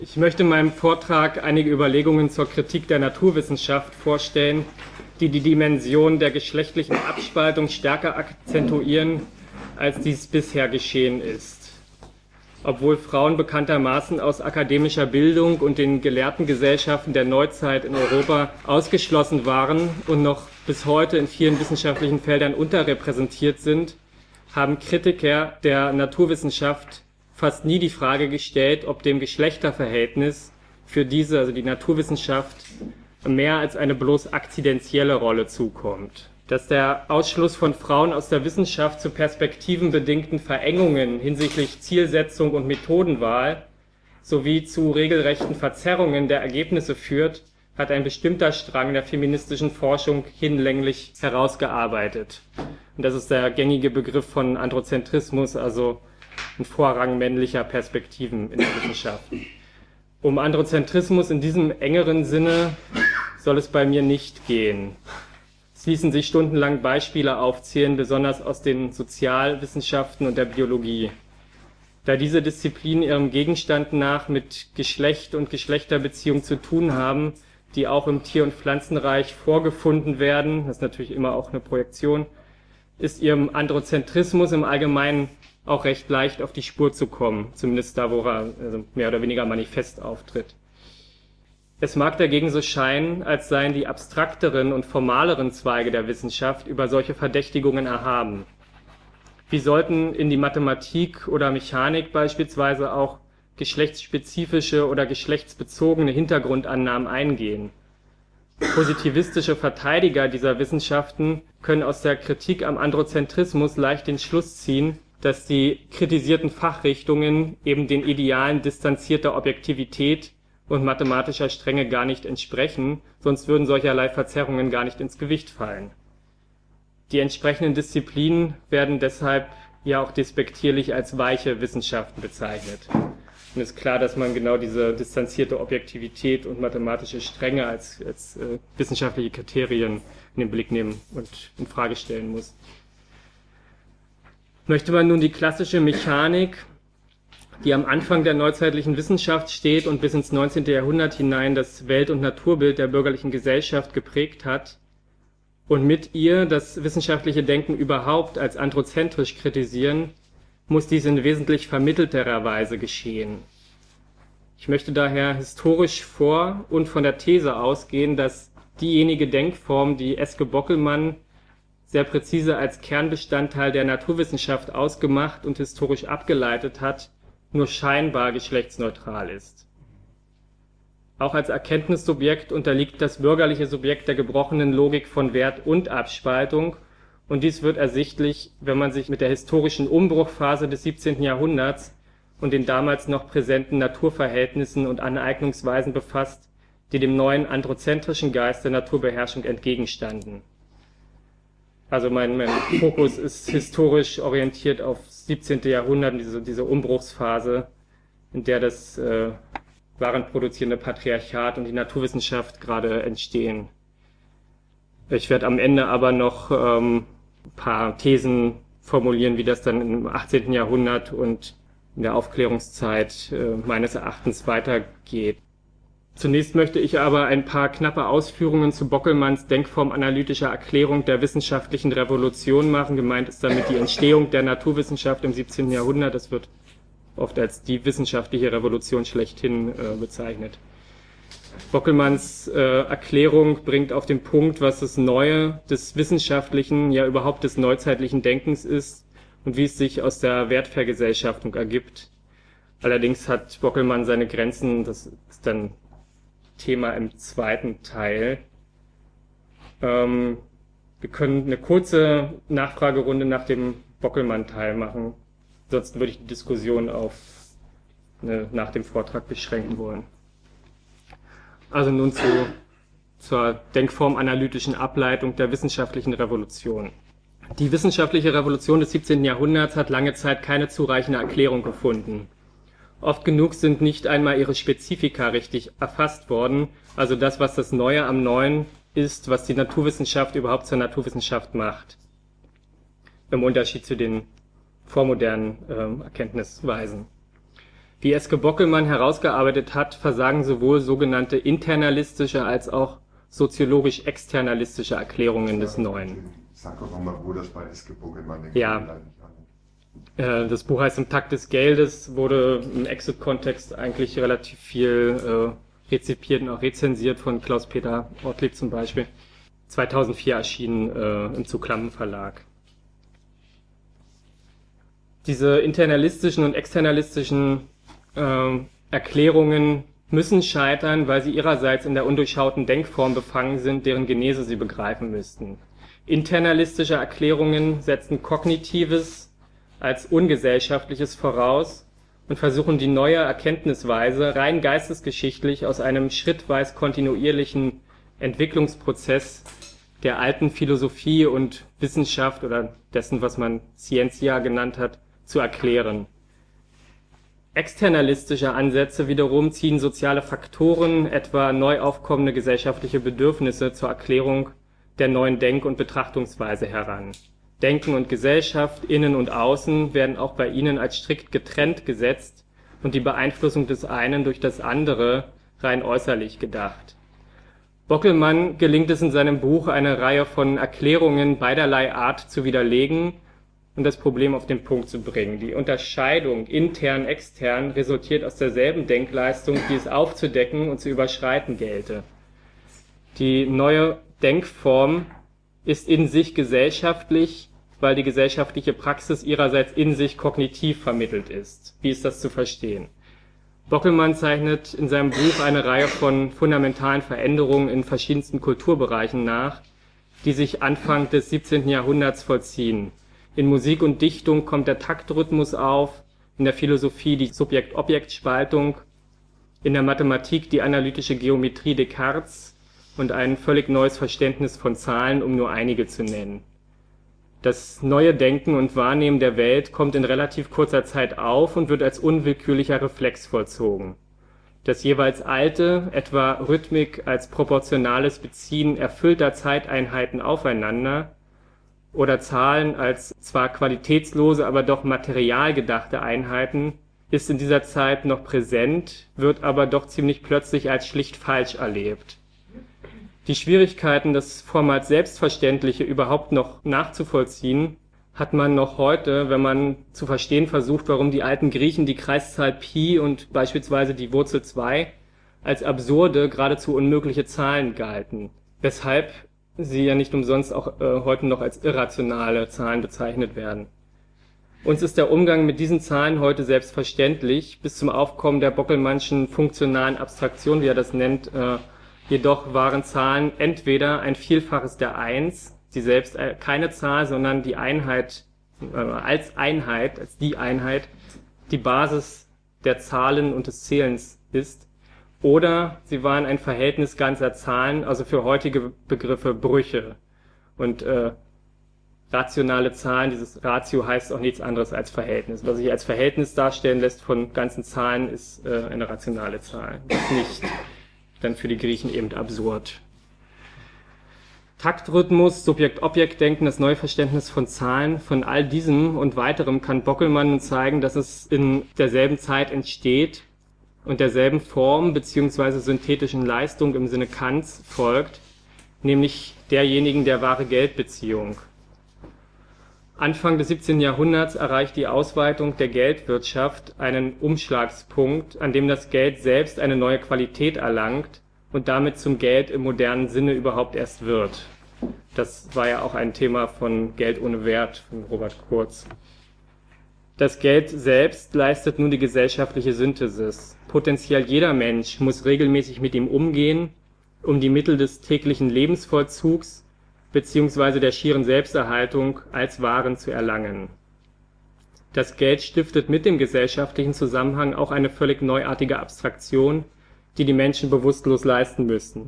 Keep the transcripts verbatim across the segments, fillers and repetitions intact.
Ich möchte in meinem Vortrag einige Überlegungen zur Kritik der Naturwissenschaft vorstellen, die die Dimension der geschlechtlichen Abspaltung stärker akzentuieren, als dies bisher geschehen ist. Obwohl Frauen bekanntermaßen aus akademischer Bildung und den gelehrten Gesellschaften der Neuzeit in Europa ausgeschlossen waren und noch bis heute in vielen wissenschaftlichen Feldern unterrepräsentiert sind, haben Kritiker der Naturwissenschaft fast nie die Frage gestellt, ob dem Geschlechterverhältnis für diese, also die Naturwissenschaft, mehr als eine bloß akzidentielle Rolle zukommt. Dass der Ausschluss von Frauen aus der Wissenschaft zu perspektivenbedingten Verengungen hinsichtlich Zielsetzung und Methodenwahl sowie zu regelrechten Verzerrungen der Ergebnisse führt, hat ein bestimmter Strang der feministischen Forschung hinlänglich herausgearbeitet. Und das ist der gängige Begriff von Androzentrismus, also ein Vorrang männlicher Perspektiven in der Wissenschaft. Um Androzentrismus in diesem engeren Sinne soll es bei mir nicht gehen. Es ließen sich stundenlang Beispiele aufzählen, besonders aus den Sozialwissenschaften und der Biologie. Da diese Disziplinen ihrem Gegenstand nach mit Geschlecht und Geschlechterbeziehung zu tun haben, die auch im Tier- und Pflanzenreich vorgefunden werden, das ist natürlich immer auch eine Projektion, ist ihrem Androzentrismus im Allgemeinen auch recht leicht auf die Spur zu kommen, zumindest da, wo er also mehr oder weniger manifest auftritt. Es mag dagegen so scheinen, als seien die abstrakteren und formaleren Zweige der Wissenschaft über solche Verdächtigungen erhaben. Wie sollten in die Mathematik oder Mechanik beispielsweise auch geschlechtsspezifische oder geschlechtsbezogene Hintergrundannahmen eingehen? Positivistische Verteidiger dieser Wissenschaften können aus der Kritik am Androzentrismus leicht den Schluss ziehen, dass die kritisierten Fachrichtungen eben den Idealen distanzierter Objektivität und mathematischer Strenge gar nicht entsprechen, sonst würden solcherlei Verzerrungen gar nicht ins Gewicht fallen. Die entsprechenden Disziplinen werden deshalb ja auch despektierlich als weiche Wissenschaften bezeichnet. Und es ist klar, dass man genau diese distanzierte Objektivität und mathematische Strenge als, als äh, wissenschaftliche Kriterien in den Blick nehmen und in Frage stellen muss. Möchte man nun die klassische Mechanik, die am Anfang der neuzeitlichen Wissenschaft steht und bis ins neunzehnte Jahrhundert hinein das Welt- und Naturbild der bürgerlichen Gesellschaft geprägt hat, und mit ihr das wissenschaftliche Denken überhaupt als androzentrisch kritisieren, muss dies in wesentlich vermittelterer Weise geschehen. Ich möchte daher historisch vor und von der These ausgehen, dass diejenige Denkform, die Eske Bockelmann sehr präzise als Kernbestandteil der Naturwissenschaft ausgemacht und historisch abgeleitet hat, nur scheinbar geschlechtsneutral ist. Auch als Erkenntnissubjekt unterliegt das bürgerliche Subjekt der gebrochenen Logik von Wert und Abspaltung, und dies wird ersichtlich, wenn man sich mit der historischen Umbruchphase des siebzehnten Jahrhunderts und den damals noch präsenten Naturverhältnissen und Aneignungsweisen befasst, die dem neuen androzentrischen Geist der Naturbeherrschung entgegenstanden. Also mein, mein Fokus ist historisch orientiert auf siebzehnte Jahrhundert, diese, diese Umbruchsphase, in der das äh, warenproduzierende Patriarchat und die Naturwissenschaft gerade entstehen. Ich werde am Ende aber noch ähm, ein paar Thesen formulieren, wie das dann im achtzehnten Jahrhundert und in der Aufklärungszeit äh, meines Erachtens weitergeht. Zunächst möchte ich aber ein paar knappe Ausführungen zu Bockelmanns denkformanalytischer Erklärung der wissenschaftlichen Revolution machen. Gemeint ist damit die Entstehung der Naturwissenschaft im siebzehnten Jahrhundert. Das wird oft als die wissenschaftliche Revolution schlechthin äh, bezeichnet. Bockelmanns äh, Erklärung bringt auf den Punkt, was das Neue des wissenschaftlichen, ja überhaupt des neuzeitlichen Denkens ist und wie es sich aus der Wertvergesellschaftung ergibt. Allerdings hat Bockelmann seine Grenzen, das ist dann Thema im zweiten Teil. Ähm, wir können eine kurze Nachfragerunde nach dem Bockelmann-Teil machen. Ansonsten würde ich die Diskussion auf eine, nach dem Vortrag beschränken wollen. Also nun zu, zur denkformanalytischen Ableitung der wissenschaftlichen Revolution. Die wissenschaftliche Revolution des siebzehnten Jahrhunderts hat lange Zeit keine zureichende Erklärung gefunden. Oft genug sind nicht einmal ihre Spezifika richtig erfasst worden, also das, was das Neue am Neuen ist, was die Naturwissenschaft überhaupt zur Naturwissenschaft macht. Im Unterschied zu den vormodernen äh, Erkenntnisweisen. Wie Eske Bockelmann herausgearbeitet hat, versagen sowohl sogenannte internalistische als auch soziologisch-externalistische Erklärungen des Neuen. Sag doch nochmal, wo das bei Eske Bockelmann liegt. Ja. Das Buch heißt Im Takt des Geldes, wurde im Exit-Kontext eigentlich relativ viel äh, rezipiert und auch rezensiert von Klaus-Peter Ortlieb zum Beispiel. zweitausendvier erschienen äh, im Zuglammen Verlag. Diese internalistischen und externalistischen äh, Erklärungen müssen scheitern, weil sie ihrerseits in der undurchschauten Denkform befangen sind, deren Genese sie begreifen müssten. Internalistische Erklärungen setzen Kognitives als Ungesellschaftliches voraus und versuchen die neue Erkenntnisweise rein geistesgeschichtlich aus einem schrittweise kontinuierlichen Entwicklungsprozess der alten Philosophie und Wissenschaft oder dessen, was man Scientia genannt hat, zu erklären. Externalistische Ansätze wiederum ziehen soziale Faktoren, etwa neu aufkommende gesellschaftliche Bedürfnisse zur Erklärung der neuen Denk- und Betrachtungsweise heran. Denken und Gesellschaft, Innen und Außen, werden auch bei ihnen als strikt getrennt gesetzt und die Beeinflussung des einen durch das andere rein äußerlich gedacht. Bockelmann gelingt es in seinem Buch, eine Reihe von Erklärungen beiderlei Art zu widerlegen und das Problem auf den Punkt zu bringen. Die Unterscheidung intern-extern resultiert aus derselben Denkleistung, die es aufzudecken und zu überschreiten gelte. Die neue Denkform ist in sich gesellschaftlich, weil die gesellschaftliche Praxis ihrerseits in sich kognitiv vermittelt ist. Wie ist das zu verstehen? Bockelmann zeichnet in seinem Buch eine Reihe von fundamentalen Veränderungen in verschiedensten Kulturbereichen nach, die sich Anfang des siebzehnten Jahrhunderts vollziehen. In Musik und Dichtung kommt der Taktrhythmus auf, in der Philosophie die Subjekt-Objekt-Spaltung, in der Mathematik die analytische Geometrie Descartes und ein völlig neues Verständnis von Zahlen, um nur einige zu nennen. Das neue Denken und Wahrnehmen der Welt kommt in relativ kurzer Zeit auf und wird als unwillkürlicher Reflex vollzogen. Das jeweils alte, etwa Rhythmik als proportionales Beziehen erfüllter Zeiteinheiten aufeinander oder Zahlen als zwar qualitätslose, aber doch material gedachte Einheiten, ist in dieser Zeit noch präsent, wird aber doch ziemlich plötzlich als schlicht falsch erlebt. Die Schwierigkeiten, das vormals Selbstverständliche überhaupt noch nachzuvollziehen, hat man noch heute, wenn man zu verstehen versucht, warum die alten Griechen die Kreiszahl Pi und beispielsweise die Wurzel zwei als absurde, geradezu unmögliche Zahlen galten, weshalb sie ja nicht umsonst auch äh, heute noch als irrationale Zahlen bezeichnet werden. Uns ist der Umgang mit diesen Zahlen heute selbstverständlich, bis zum Aufkommen der Bockelmannschen funktionalen Abstraktion, wie er das nennt. Äh, jedoch waren Zahlen entweder ein Vielfaches der Eins, die selbst äh, keine Zahl, sondern die Einheit, äh, als Einheit, als die Einheit, die Basis der Zahlen und des Zählens ist, oder sie waren ein Verhältnis ganzer Zahlen, also für heutige Begriffe Brüche. Und äh, rationale Zahlen, dieses Ratio heißt auch nichts anderes als Verhältnis. Was sich als Verhältnis darstellen lässt von ganzen Zahlen, ist äh, eine rationale Zahl. Das ist nicht dann für die Griechen eben absurd. Taktrhythmus, Subjekt-Objekt-Denken, das neue Verständnis von Zahlen, von all diesem und weiterem kann Bockelmann zeigen, dass es in derselben Zeit entsteht und derselben Form bzw. synthetischen Leistung im Sinne Kants folgt, nämlich derjenigen der wahre Geldbeziehung. Anfang des siebzehnten Jahrhunderts erreicht die Ausweitung der Geldwirtschaft einen Umschlagspunkt, an dem das Geld selbst eine neue Qualität erlangt und damit zum Geld im modernen Sinne überhaupt erst wird. Das war ja auch ein Thema von Geld ohne Wert von Robert Kurz. Das Geld selbst leistet nun die gesellschaftliche Synthesis. Potenziell jeder Mensch muss regelmäßig mit ihm umgehen, um die Mittel des täglichen Lebensvollzugs beziehungsweise der schieren Selbsterhaltung als Waren zu erlangen. Das Geld stiftet mit dem gesellschaftlichen Zusammenhang auch eine völlig neuartige Abstraktion, die die Menschen bewusstlos leisten müssten.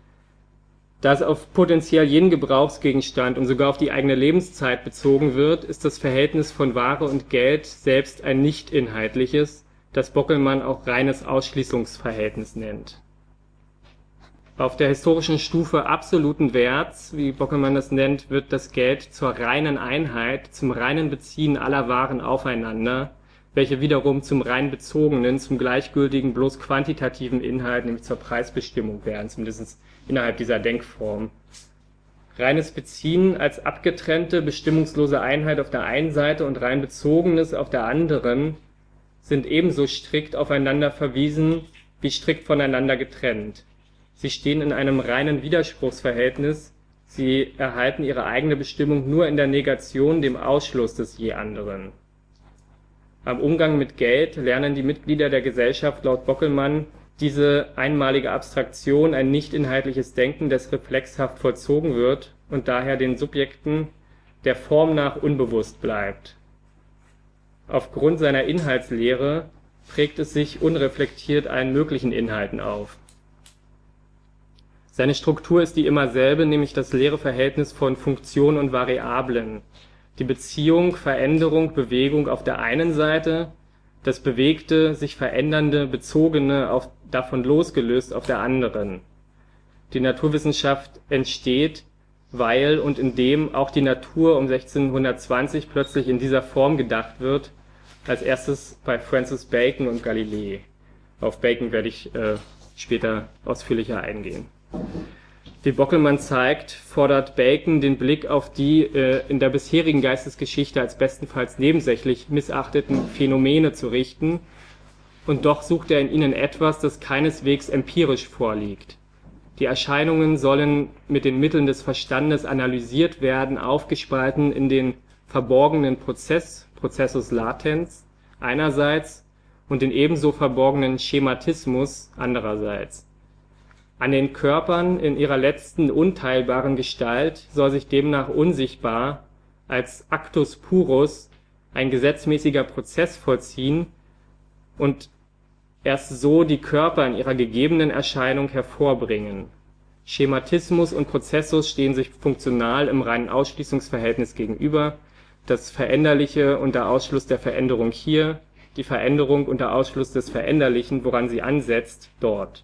Da es auf potenziell jeden Gebrauchsgegenstand und sogar auf die eigene Lebenszeit bezogen wird, ist das Verhältnis von Ware und Geld selbst ein nicht inhaltliches, das Bockelmann auch reines Ausschließungsverhältnis nennt. Auf der historischen Stufe absoluten Werts, wie Bockelmann das nennt, wird das Geld zur reinen Einheit, zum reinen Beziehen aller Waren aufeinander, welche wiederum zum rein bezogenen, zum gleichgültigen, bloß quantitativen Inhalt, nämlich zur Preisbestimmung werden, zumindest innerhalb dieser Denkform. Reines Beziehen als abgetrennte, bestimmungslose Einheit auf der einen Seite und rein bezogenes auf der anderen sind ebenso strikt aufeinander verwiesen wie strikt voneinander getrennt. Sie stehen in einem reinen Widerspruchsverhältnis, sie erhalten ihre eigene Bestimmung nur in der Negation, dem Ausschluss des je anderen. Am Umgang mit Geld lernen die Mitglieder der Gesellschaft laut Bockelmann diese einmalige Abstraktion, ein nicht-inhaltliches Denken, das reflexhaft vollzogen wird und daher den Subjekten der Form nach unbewusst bleibt. Aufgrund seiner Inhaltslehre prägt es sich unreflektiert allen möglichen Inhalten auf. Seine Struktur ist die immer selbe, nämlich das leere Verhältnis von Funktion und Variablen. Die Beziehung, Veränderung, Bewegung auf der einen Seite, das bewegte, sich verändernde, bezogene, auf, davon losgelöst auf der anderen. Die Naturwissenschaft entsteht, weil und indem auch die Natur um sechzehnhundertzwanzig plötzlich in dieser Form gedacht wird, als erstes bei Francis Bacon und Galilei. Auf Bacon werde ich äh, später ausführlicher eingehen. Wie Bockelmann zeigt, fordert Bacon den Blick auf die äh, in der bisherigen Geistesgeschichte als bestenfalls nebensächlich missachteten Phänomene zu richten, und doch sucht er in ihnen etwas, das keineswegs empirisch vorliegt. Die Erscheinungen sollen mit den Mitteln des Verstandes analysiert werden, aufgespalten in den verborgenen Prozess, Processus latens, einerseits, und den ebenso verborgenen Schematismus andererseits. An den Körpern in ihrer letzten unteilbaren Gestalt soll sich demnach unsichtbar als Actus purus ein gesetzmäßiger Prozess vollziehen und erst so die Körper in ihrer gegebenen Erscheinung hervorbringen. Schematismus und Prozessus stehen sich funktional im reinen Ausschließungsverhältnis gegenüber, das Veränderliche unter Ausschluss der Veränderung hier, die Veränderung unter Ausschluss des Veränderlichen, woran sie ansetzt, dort.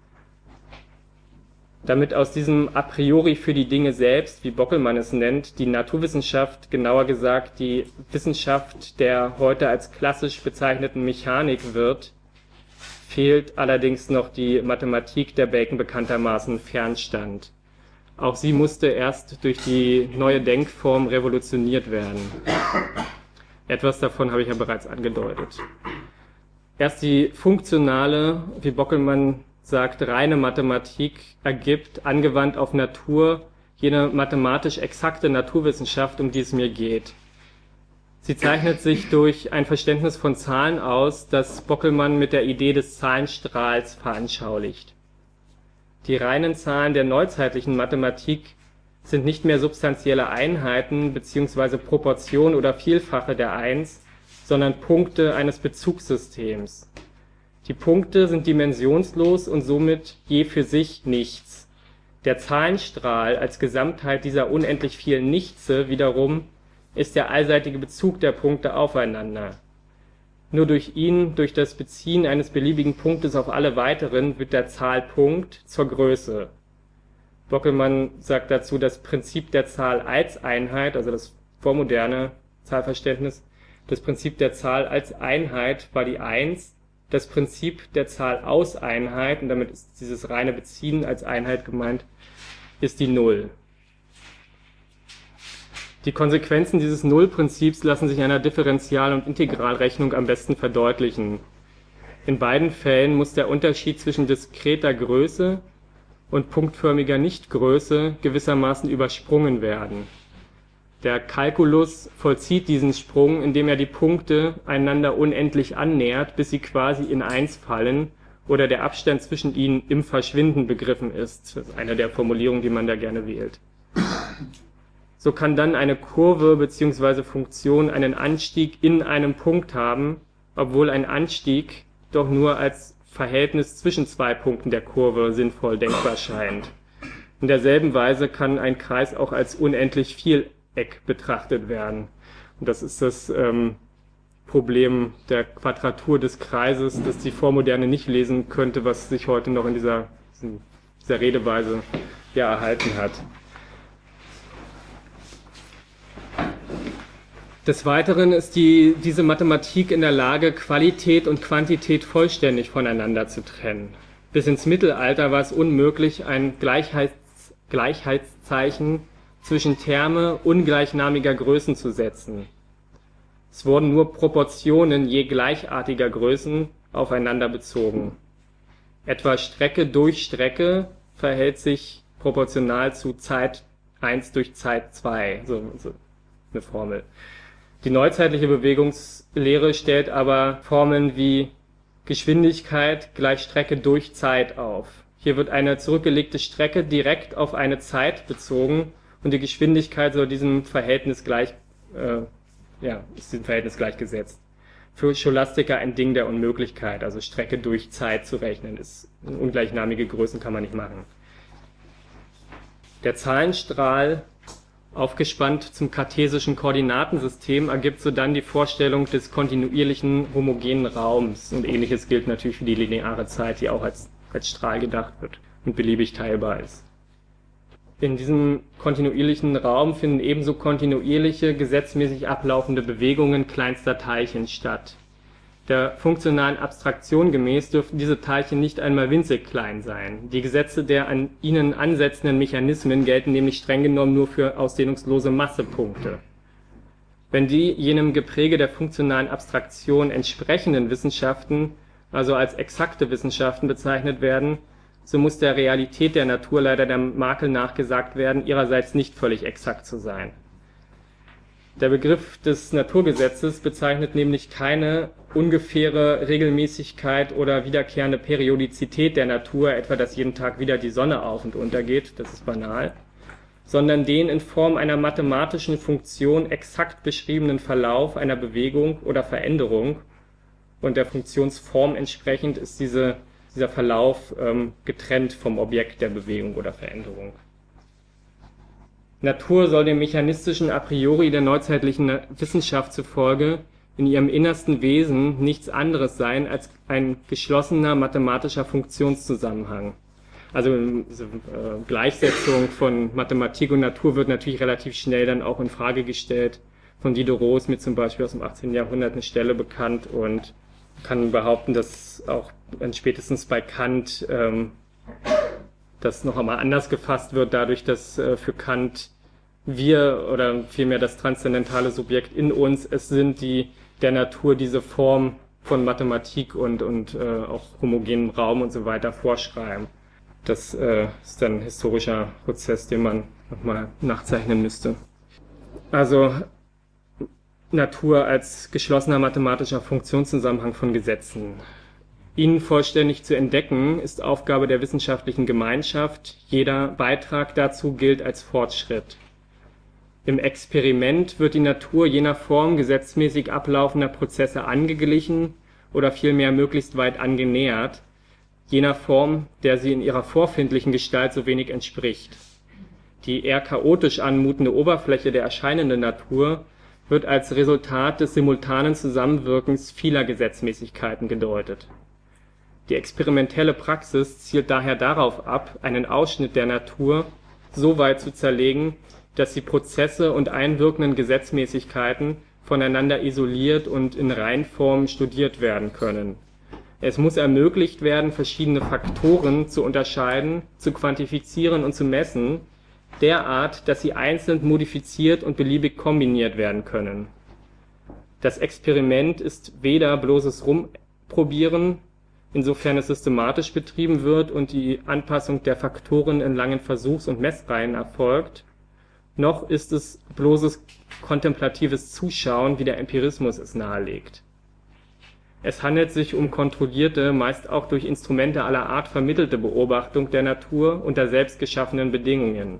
Damit aus diesem a priori für die Dinge selbst, wie Bockelmann es nennt, die Naturwissenschaft, genauer gesagt die Wissenschaft der heute als klassisch bezeichneten Mechanik wird, fehlt allerdings noch die Mathematik, der Bacon bekanntermaßen fernstand. Auch sie musste erst durch die neue Denkform revolutioniert werden. Etwas davon habe ich ja bereits angedeutet. Erst die funktionale, wie Bockelmann sagt, reine Mathematik ergibt, angewandt auf Natur, jene mathematisch exakte Naturwissenschaft, um die es mir geht. Sie zeichnet sich durch ein Verständnis von Zahlen aus, das Bockelmann mit der Idee des Zahlenstrahls veranschaulicht. Die reinen Zahlen der neuzeitlichen Mathematik sind nicht mehr substanzielle Einheiten bzw. Proportionen oder Vielfache der Eins, sondern Punkte eines Bezugssystems. Die Punkte sind dimensionslos und somit je für sich nichts. Der Zahlenstrahl als Gesamtheit dieser unendlich vielen Nichtse wiederum ist der allseitige Bezug der Punkte aufeinander. Nur durch ihn, durch das Beziehen eines beliebigen Punktes auf alle weiteren, wird der Zahlpunkt zur Größe. Bockelmann sagt dazu, das Prinzip der Zahl als Einheit, also das vormoderne Zahlverständnis, das Prinzip der Zahl als Einheit war die Eins, das Prinzip der Zahl aus Einheit, und damit ist dieses reine Beziehen als Einheit gemeint, ist die Null. Die Konsequenzen dieses Nullprinzips lassen sich in einer Differential- und Integralrechnung am besten verdeutlichen. In beiden Fällen muss der Unterschied zwischen diskreter Größe und punktförmiger Nichtgröße gewissermaßen übersprungen werden. Der Kalkulus vollzieht diesen Sprung, indem er die Punkte einander unendlich annähert, bis sie quasi in eins fallen oder der Abstand zwischen ihnen im Verschwinden begriffen ist. Das ist eine der Formulierungen, die man da gerne wählt. So kann dann eine Kurve bzw. Funktion einen Anstieg in einem Punkt haben, obwohl ein Anstieg doch nur als Verhältnis zwischen zwei Punkten der Kurve sinnvoll denkbar scheint. In derselben Weise kann ein Kreis auch als unendlich Vieleck betrachtet werden. Und das ist das ähm, Problem der Quadratur des Kreises, das die Vormoderne nicht lesen könnte, was sich heute noch in dieser, dieser Redeweise ja erhalten hat. Des Weiteren ist die, diese Mathematik in der Lage, Qualität und Quantität vollständig voneinander zu trennen. Bis ins Mittelalter war es unmöglich, ein Gleichheits, Gleichheitszeichen zwischen Terme ungleichnamiger Größen zu setzen. Es wurden nur Proportionen je gleichartiger Größen aufeinander bezogen. Etwa Strecke durch Strecke verhält sich proportional zu Zeit eins durch Zeit zwei, so, so eine Formel. Die neuzeitliche Bewegungslehre stellt aber Formeln wie Geschwindigkeit gleich Strecke durch Zeit auf. Hier wird eine zurückgelegte Strecke direkt auf eine Zeit bezogen und die Geschwindigkeit soll diesem Verhältnis gleich, äh, ja, ist diesem Verhältnis gleichgesetzt. Für Scholastiker ein Ding der Unmöglichkeit, also Strecke durch Zeit zu rechnen, ist ungleichnamige Größen kann man nicht machen. Der Zahlenstrahl aufgespannt zum kartesischen Koordinatensystem ergibt sodann die Vorstellung des kontinuierlichen homogenen Raums. Und ähnliches gilt natürlich für die lineare Zeit, die auch als, als Strahl gedacht wird und beliebig teilbar ist. In diesem kontinuierlichen Raum finden ebenso kontinuierliche, gesetzmäßig ablaufende Bewegungen kleinster Teilchen statt. Der funktionalen Abstraktion gemäß dürften diese Teilchen nicht einmal winzig klein sein. Die Gesetze der an ihnen ansetzenden Mechanismen gelten nämlich streng genommen nur für ausdehnungslose Massepunkte. Wenn die jenem Gepräge der funktionalen Abstraktion entsprechenden Wissenschaften, also als exakte Wissenschaften bezeichnet werden, so muss der Realität der Natur leider der Makel nachgesagt werden, ihrerseits nicht völlig exakt zu sein. Der Begriff des Naturgesetzes bezeichnet nämlich keine ungefähre Regelmäßigkeit oder wiederkehrende Periodizität der Natur, etwa dass jeden Tag wieder die Sonne auf und untergeht, das ist banal, sondern den in Form einer mathematischen Funktion exakt beschriebenen Verlauf einer Bewegung oder Veränderung, und der Funktionsform entsprechend ist diese, dieser Verlauf ähm, getrennt vom Objekt der Bewegung oder Veränderung. Natur soll dem mechanistischen A priori der neuzeitlichen Wissenschaft zufolge in ihrem innersten Wesen nichts anderes sein als ein geschlossener mathematischer Funktionszusammenhang. Also äh, Gleichsetzung von Mathematik und Natur wird natürlich relativ schnell dann auch in Frage gestellt. Von Diderot ist mir zum Beispiel aus dem achtzehnten Jahrhundert eine Stelle bekannt und kann behaupten, dass auch spätestens bei Kant ähm, das noch einmal anders gefasst wird, dadurch, dass äh, für Kant wir oder vielmehr das transzendentale Subjekt in uns es sind, die der Natur diese Form von Mathematik und, und äh, auch homogenem Raum und so weiter vorschreiben. Das äh, ist dann ein historischer Prozess, den man nochmal nachzeichnen müsste. Also Natur als geschlossener mathematischer Funktionszusammenhang von Gesetzen. Ihn vollständig zu entdecken, ist Aufgabe der wissenschaftlichen Gemeinschaft. Jeder Beitrag dazu gilt als Fortschritt. Im Experiment wird die Natur jener Form gesetzmäßig ablaufender Prozesse angeglichen oder vielmehr möglichst weit angenähert, jener Form, der sie in ihrer vorfindlichen Gestalt so wenig entspricht. Die eher chaotisch anmutende Oberfläche der erscheinenden Natur wird als Resultat des simultanen Zusammenwirkens vieler Gesetzmäßigkeiten gedeutet. Die experimentelle Praxis zielt daher darauf ab, einen Ausschnitt der Natur so weit zu zerlegen, dass die Prozesse und einwirkenden Gesetzmäßigkeiten voneinander isoliert und in Reinform studiert werden können. Es muss ermöglicht werden, verschiedene Faktoren zu unterscheiden, zu quantifizieren und zu messen, derart, dass sie einzeln modifiziert und beliebig kombiniert werden können. Das Experiment ist weder bloßes Rumprobieren, insofern es systematisch betrieben wird und die Anpassung der Faktoren in langen Versuchs- und Messreihen erfolgt, noch ist es bloßes kontemplatives Zuschauen, wie der Empirismus es nahelegt. Es handelt sich um kontrollierte, meist auch durch Instrumente aller Art vermittelte Beobachtung der Natur unter selbst geschaffenen Bedingungen.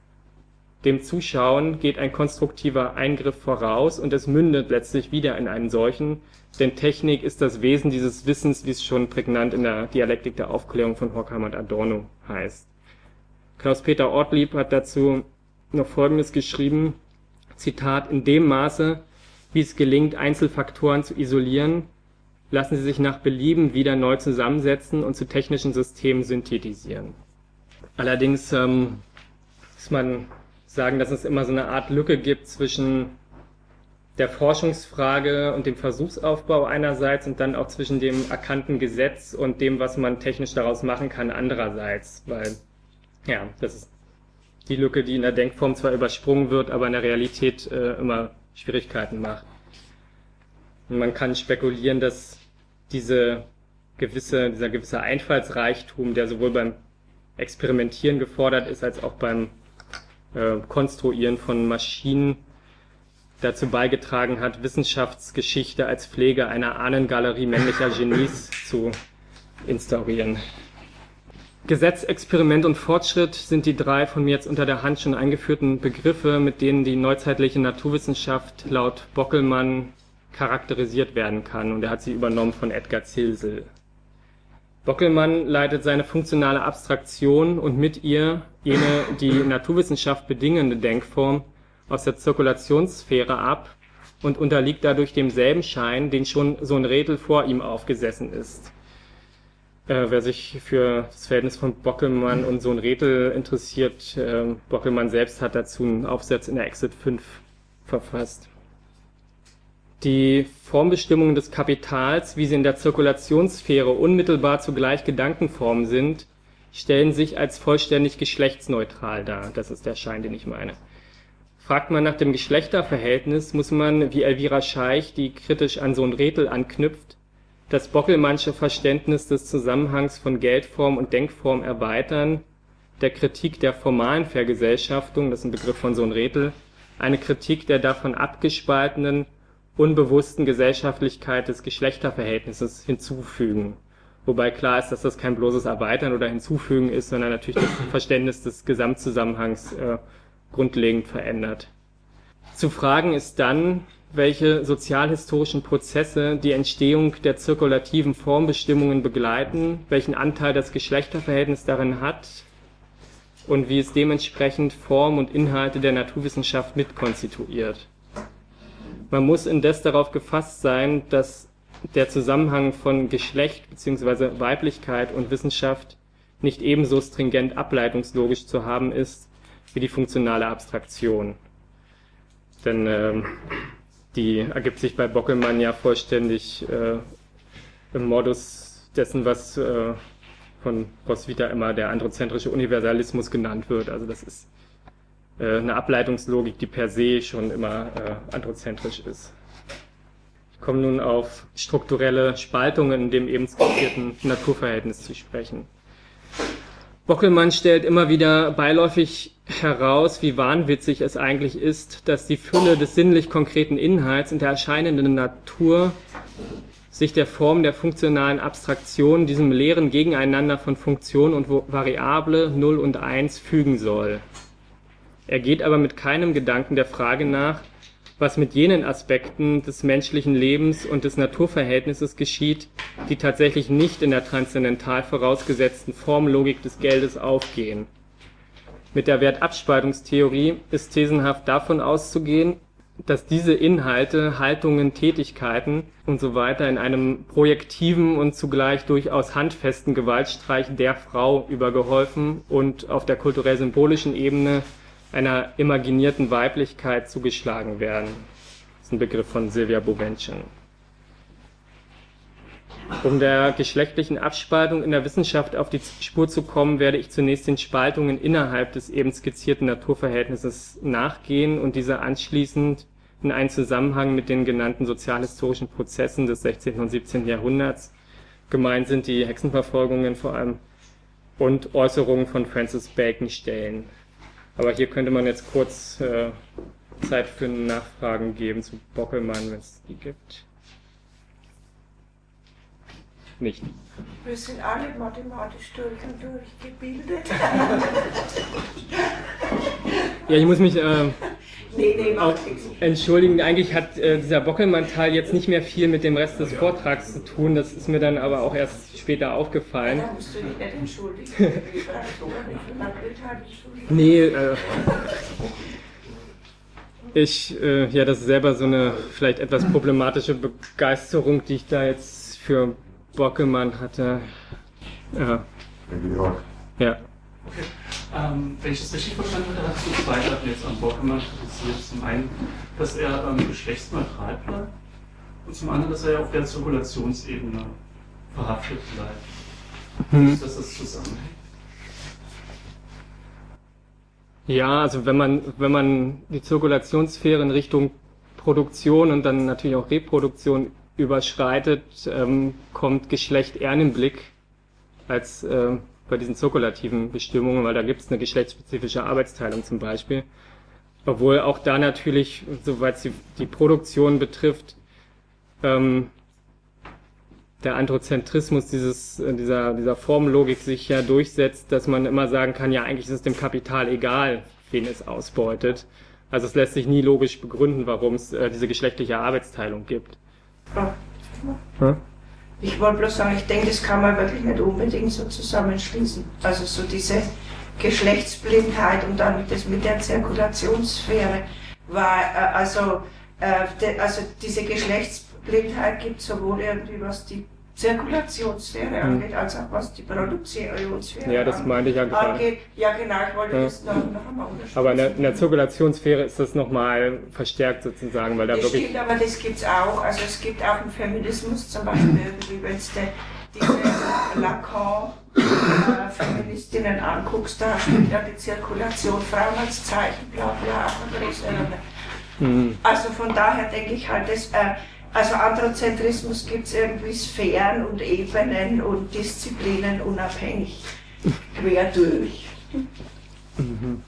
Dem Zuschauen geht ein konstruktiver Eingriff voraus und es mündet letztlich wieder in einen solchen, denn Technik ist das Wesen dieses Wissens, wie es schon prägnant in der Dialektik der Aufklärung von Horkheimer und Adorno heißt. Klaus-Peter Ortlieb hat dazu noch Folgendes geschrieben, Zitat, in dem Maße, wie es gelingt, Einzelfaktoren zu isolieren, lassen sie sich nach Belieben wieder neu zusammensetzen und zu technischen Systemen synthetisieren. Allerdings ähm, muss man sagen, dass es immer so eine Art Lücke gibt zwischen der Forschungsfrage und dem Versuchsaufbau einerseits und dann auch zwischen dem erkannten Gesetz und dem, was man technisch daraus machen kann, andererseits. Weil, ja, das ist die Lücke, die in der Denkform zwar übersprungen wird, aber in der Realität äh, immer Schwierigkeiten macht. Und man kann spekulieren, dass diese gewisse, dieser gewisse Einfallsreichtum, der sowohl beim Experimentieren gefordert ist, als auch beim äh, Konstruieren von Maschinen, dazu beigetragen hat, Wissenschaftsgeschichte als Pflege einer Ahnengalerie männlicher Genies zu instaurieren. Gesetz, Experiment und Fortschritt sind die drei von mir jetzt unter der Hand schon eingeführten Begriffe, mit denen die neuzeitliche Naturwissenschaft laut Bockelmann charakterisiert werden kann, und er hat sie übernommen von Edgar Zilsel. Bockelmann leitet seine funktionale Abstraktion und mit ihr jene die Naturwissenschaft bedingende Denkform aus der Zirkulationssphäre ab und unterliegt dadurch demselben Schein, den schon Sohn Rethel vor ihm aufgesessen ist. Äh, wer sich für das Verhältnis von Bockelmann und Sohn Rethel interessiert, äh, Bockelmann selbst hat dazu einen Aufsatz in der Exit fünf verfasst. Die Formbestimmungen des Kapitals, wie sie in der Zirkulationssphäre unmittelbar zugleich Gedankenformen sind, stellen sich als vollständig geschlechtsneutral dar. Das ist der Schein, den ich meine. Fragt man nach dem Geschlechterverhältnis, muss man, wie Elvira Scheich, die kritisch an Sohn Rethel anknüpft, das Bockelmannsche Verständnis des Zusammenhangs von Geldform und Denkform erweitern, der Kritik der formalen Vergesellschaftung, das ist ein Begriff von Sohn Rethel, eine Kritik der davon abgespaltenen, unbewussten Gesellschaftlichkeit des Geschlechterverhältnisses hinzufügen. Wobei klar ist, dass das kein bloßes Erweitern oder Hinzufügen ist, sondern natürlich das Verständnis des Gesamtzusammenhangs äh, grundlegend verändert. Zu fragen ist dann, welche sozialhistorischen Prozesse die Entstehung der zirkulativen Formbestimmungen begleiten, welchen Anteil das Geschlechterverhältnis darin hat und wie es dementsprechend Form und Inhalte der Naturwissenschaft mitkonstituiert. Man muss indes darauf gefasst sein, dass der Zusammenhang von Geschlecht bzw. Weiblichkeit und Wissenschaft nicht ebenso stringent ableitungslogisch zu haben ist wie die funktionale Abstraktion. Denn ähm, die ergibt sich bei Bockelmann ja vollständig äh, im Modus dessen, was äh, von Roswitha immer der androzentrische Universalismus genannt wird. Also das ist äh, eine Ableitungslogik, die per se schon immer äh, androzentrisch ist. Ich komme nun auf strukturelle Spaltungen in dem eben skizzierten Naturverhältnis zu sprechen. Bockelmann stellt immer wieder beiläufig heraus, wie wahnwitzig es eigentlich ist, dass die Fülle des sinnlich konkreten Inhalts in der erscheinenden Natur sich der Form der funktionalen Abstraktion, diesem leeren Gegeneinander von Funktion und Variable, null und eins, fügen soll. Er geht aber mit keinem Gedanken der Frage nach, was mit jenen Aspekten des menschlichen Lebens und des Naturverhältnisses geschieht, die tatsächlich nicht in der transzendental vorausgesetzten Formlogik des Geldes aufgehen. Mit der Wertabspaltungstheorie ist thesenhaft davon auszugehen, dass diese Inhalte, Haltungen, Tätigkeiten und so weiter in einem projektiven und zugleich durchaus handfesten Gewaltstreich der Frau übergeholfen und auf der kulturell-symbolischen Ebene einer imaginierten Weiblichkeit zugeschlagen werden. Das ist ein Begriff von Silvia Bovenschen. Um der geschlechtlichen Abspaltung in der Wissenschaft auf die Spur zu kommen, werde ich zunächst den Spaltungen innerhalb des eben skizzierten Naturverhältnisses nachgehen und diese anschließend in einen Zusammenhang mit den genannten sozialhistorischen Prozessen des sechzehnten und siebzehnten Jahrhunderts, gemeint sind die Hexenverfolgungen vor allem, und Äußerungen von Francis Bacon stellen. Aber hier könnte man jetzt kurz äh, Zeit für Nachfragen geben zu Bockelmann, wenn es die gibt. Nicht. Wir sind alle mathematisch durch und durch gebildet. Ja, ich muss mich äh, nee, nee, auch entschuldigen. Eigentlich hat äh, dieser Bockelmann-Teil jetzt nicht mehr viel mit dem Rest des Vortrags zu tun. Das ist mir dann aber auch erst später aufgefallen. Da musst du dich nicht entschuldigen. Nee, äh, ich, äh, ja, das ist selber so eine vielleicht etwas problematische Begeisterung, die ich da jetzt für Bockelmann hatte. Ja. Ja. Okay. Ähm, Ähm, wenn ich das richtig verstanden hatte, hast du zwei Sachen jetzt an Borkemann kritisiert. Zum einen, dass er ähm, geschlechtsneutral bleibt und zum anderen, dass er auf der Zirkulationsebene verhaftet bleibt. Hm. Ist das das zusammenhängt? Ja, also wenn man, wenn man die Zirkulationssphäre in Richtung Produktion und dann natürlich auch Reproduktion überschreitet, ähm, kommt Geschlecht eher in den Blick als äh, bei diesen zirkulativen Bestimmungen, weil da gibt es eine geschlechtsspezifische Arbeitsteilung zum Beispiel. Obwohl auch da natürlich, soweit sie die Produktion betrifft, ähm, der Androzentrismus dieses, dieser, dieser Formlogik sich ja durchsetzt, dass man immer sagen kann, ja, eigentlich ist es dem Kapital egal, wen es ausbeutet. Also es lässt sich nie logisch begründen, warum es äh, diese geschlechtliche Arbeitsteilung gibt. Hm? Ich wollte bloß sagen, ich denke, das kann man wirklich nicht unbedingt so zusammenschließen. Also so diese Geschlechtsblindheit und dann das mit der Zirkulationssphäre war, äh, also, äh, de, also diese Geschlechtsblindheit gibt sowohl irgendwie was die Zirkulationssphäre hm. angeht, als auch was die Produktionssphäre Ja, das meinte ich ja gerade. angeht. Ja, genau, ich wollte ja. das noch, noch einmal unterstützen. Aber in der, in der Zirkulationssphäre ist das nochmal verstärkt sozusagen, weil da das wirklich... Stimmt, aber das gibt's auch. Also es gibt auch im Feminismus zum Beispiel, irgendwie, wenn es diese Lacan-Feministinnen äh, anguckst, da spielt ja die Zirkulation Frauen als Zeichen, bla bla, auch eine große Rolle. Mhm. Also von daher denke ich halt, das... Äh, Also Androzentrismus gibt es irgendwie Sphären und Ebenen und Disziplinen unabhängig, quer durch. Mhm.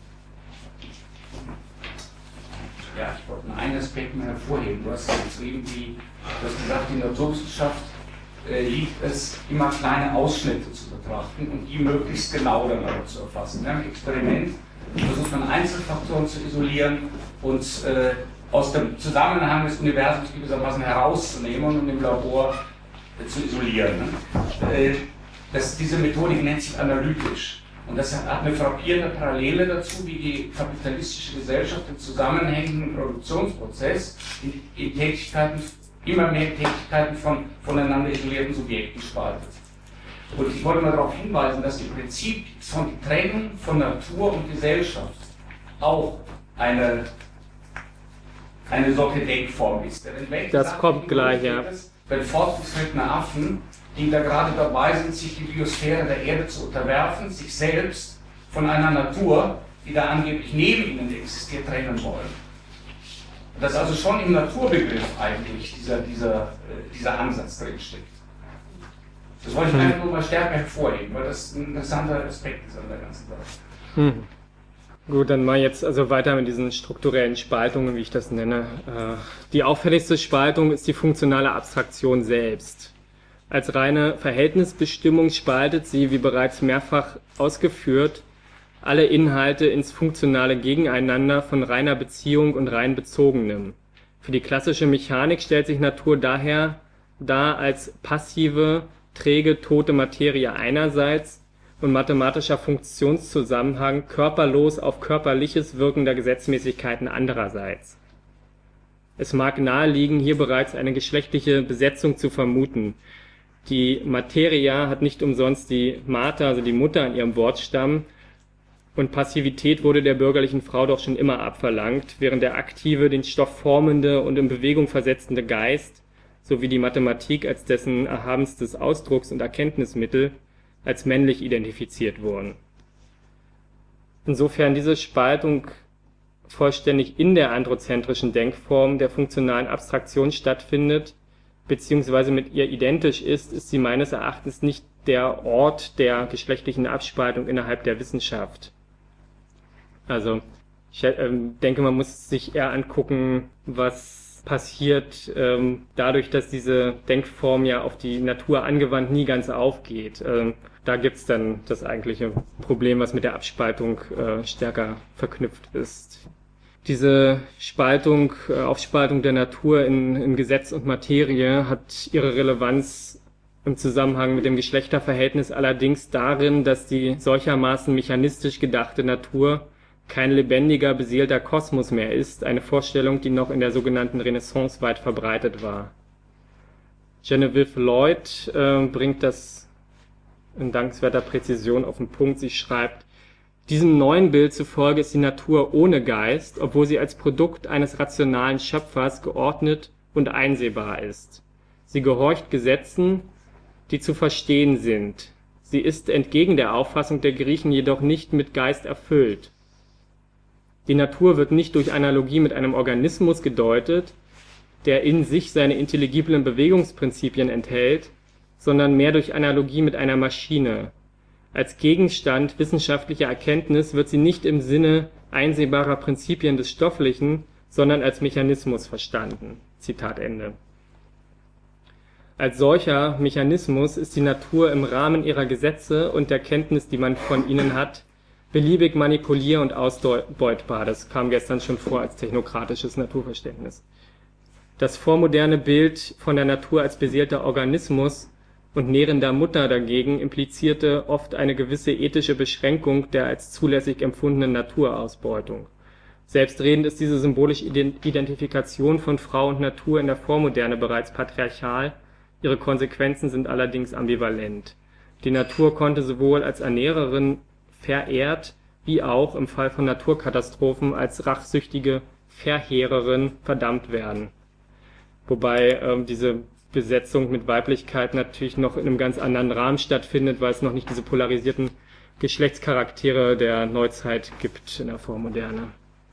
Ja, ich wollte einen Aspekt mal hervorheben. Du hast geschrieben, wie, du hast gesagt, in der Naturwissenschaft äh, liegt es, immer kleine Ausschnitte zu betrachten und die möglichst genau dann auch zu erfassen. Wir haben ein Experiment, versucht man Einzelfaktoren zu isolieren und äh, aus dem Zusammenhang des Universums gewissermaßen herauszunehmen und im Labor äh, zu isolieren. Äh, das, diese Methodik nennt sich analytisch. Und das hat eine frappierende Parallele dazu, wie die kapitalistische Gesellschaft im zusammenhängenden Produktionsprozess in, in Tätigkeiten, immer mehr Tätigkeiten von voneinander isolierten Subjekten spaltet. Und ich wollte mal darauf hinweisen, dass im Prinzip von die Trennung von Natur und Gesellschaft auch eine eine solche Denkform ist. Das kommt gleich, ja. Wenn fortgeschrittene Affen, die da gerade dabei sind, sich die Biosphäre der Erde zu unterwerfen, sich selbst von einer Natur, die da angeblich neben ihnen existiert, trennen wollen. Dass also schon im Naturbegriff eigentlich dieser, dieser, dieser Ansatz drinsteckt. Das wollte ich einfach nur mal stärker hervorheben, weil das ein interessanter Aspekt ist an der ganzen Sache. Hm. Gut, dann mal jetzt also weiter mit diesen strukturellen Spaltungen, wie ich das nenne. Die auffälligste Spaltung ist die funktionale Abstraktion selbst. Als reine Verhältnisbestimmung spaltet sie, wie bereits mehrfach ausgeführt, alle Inhalte ins funktionale Gegeneinander von reiner Beziehung und rein Bezogenem. Für die klassische Mechanik stellt sich Natur daher dar als passive, träge, tote Materie einerseits und mathematischer Funktionszusammenhang körperlos auf körperliches Wirken der Gesetzmäßigkeiten andererseits. Es mag naheliegen, hier bereits eine geschlechtliche Besetzung zu vermuten. Die Materia hat nicht umsonst die Mater, also die Mutter, in ihrem Wortstamm, und Passivität wurde der bürgerlichen Frau doch schon immer abverlangt, während der aktive, den Stoff formende und in Bewegung versetzende Geist sowie die Mathematik als dessen erhabenstes Ausdrucks- und Erkenntnismittel als männlich identifiziert wurden. Insofern diese Spaltung vollständig in der androzentrischen Denkform der funktionalen Abstraktion stattfindet, beziehungsweise mit ihr identisch ist, ist sie meines Erachtens nicht der Ort der geschlechtlichen Abspaltung innerhalb der Wissenschaft. Also ich äh, denke, man muss sich eher angucken, was passiert ähm, dadurch, dass diese Denkform ja auf die Natur angewandt nie ganz aufgeht. Ähm, da gibt's dann das eigentliche Problem, was mit der Abspaltung äh, stärker verknüpft ist. Diese Spaltung, äh, Aufspaltung der Natur in, in Gesetz und Materie hat ihre Relevanz im Zusammenhang mit dem Geschlechterverhältnis allerdings darin, dass die solchermaßen mechanistisch gedachte Natur kein lebendiger, beseelter Kosmos mehr ist, eine Vorstellung, die noch in der sogenannten Renaissance weit verbreitet war. Genevieve Lloyd äh, bringt das in dankenswerter Präzision auf den Punkt. Sie schreibt, Diesem neuen Bild zufolge ist die Natur ohne Geist, obwohl sie als Produkt eines rationalen Schöpfers geordnet und einsehbar ist. Sie gehorcht Gesetzen, die zu verstehen sind. Sie ist entgegen der Auffassung der Griechen jedoch nicht mit Geist erfüllt. Die Natur wird nicht durch Analogie mit einem Organismus gedeutet, der in sich seine intelligiblen Bewegungsprinzipien enthält, sondern mehr durch Analogie mit einer Maschine. Als Gegenstand wissenschaftlicher Erkenntnis wird sie nicht im Sinne einsehbarer Prinzipien des Stofflichen, sondern als Mechanismus verstanden. Zitat Ende. Als solcher Mechanismus ist die Natur im Rahmen ihrer Gesetze und der Kenntnis, die man von ihnen hat, beliebig manipulier- und ausbeutbar. Das kam gestern schon vor als technokratisches Naturverständnis. Das vormoderne Bild von der Natur als beseelter Organismus und nährender Mutter dagegen implizierte oft eine gewisse ethische Beschränkung der als zulässig empfundenen Naturausbeutung. Selbstredend ist diese symbolische Identifikation von Frau und Natur in der Vormoderne bereits patriarchal, ihre Konsequenzen sind allerdings ambivalent. Die Natur konnte sowohl als Ernährerin verehrt, wie auch im Fall von Naturkatastrophen als rachsüchtige Verheererin verdammt werden. Wobei ähm, diese Besetzung mit Weiblichkeit natürlich noch in einem ganz anderen Rahmen stattfindet, weil es noch nicht diese polarisierten Geschlechtscharaktere der Neuzeit gibt in der Vormoderne.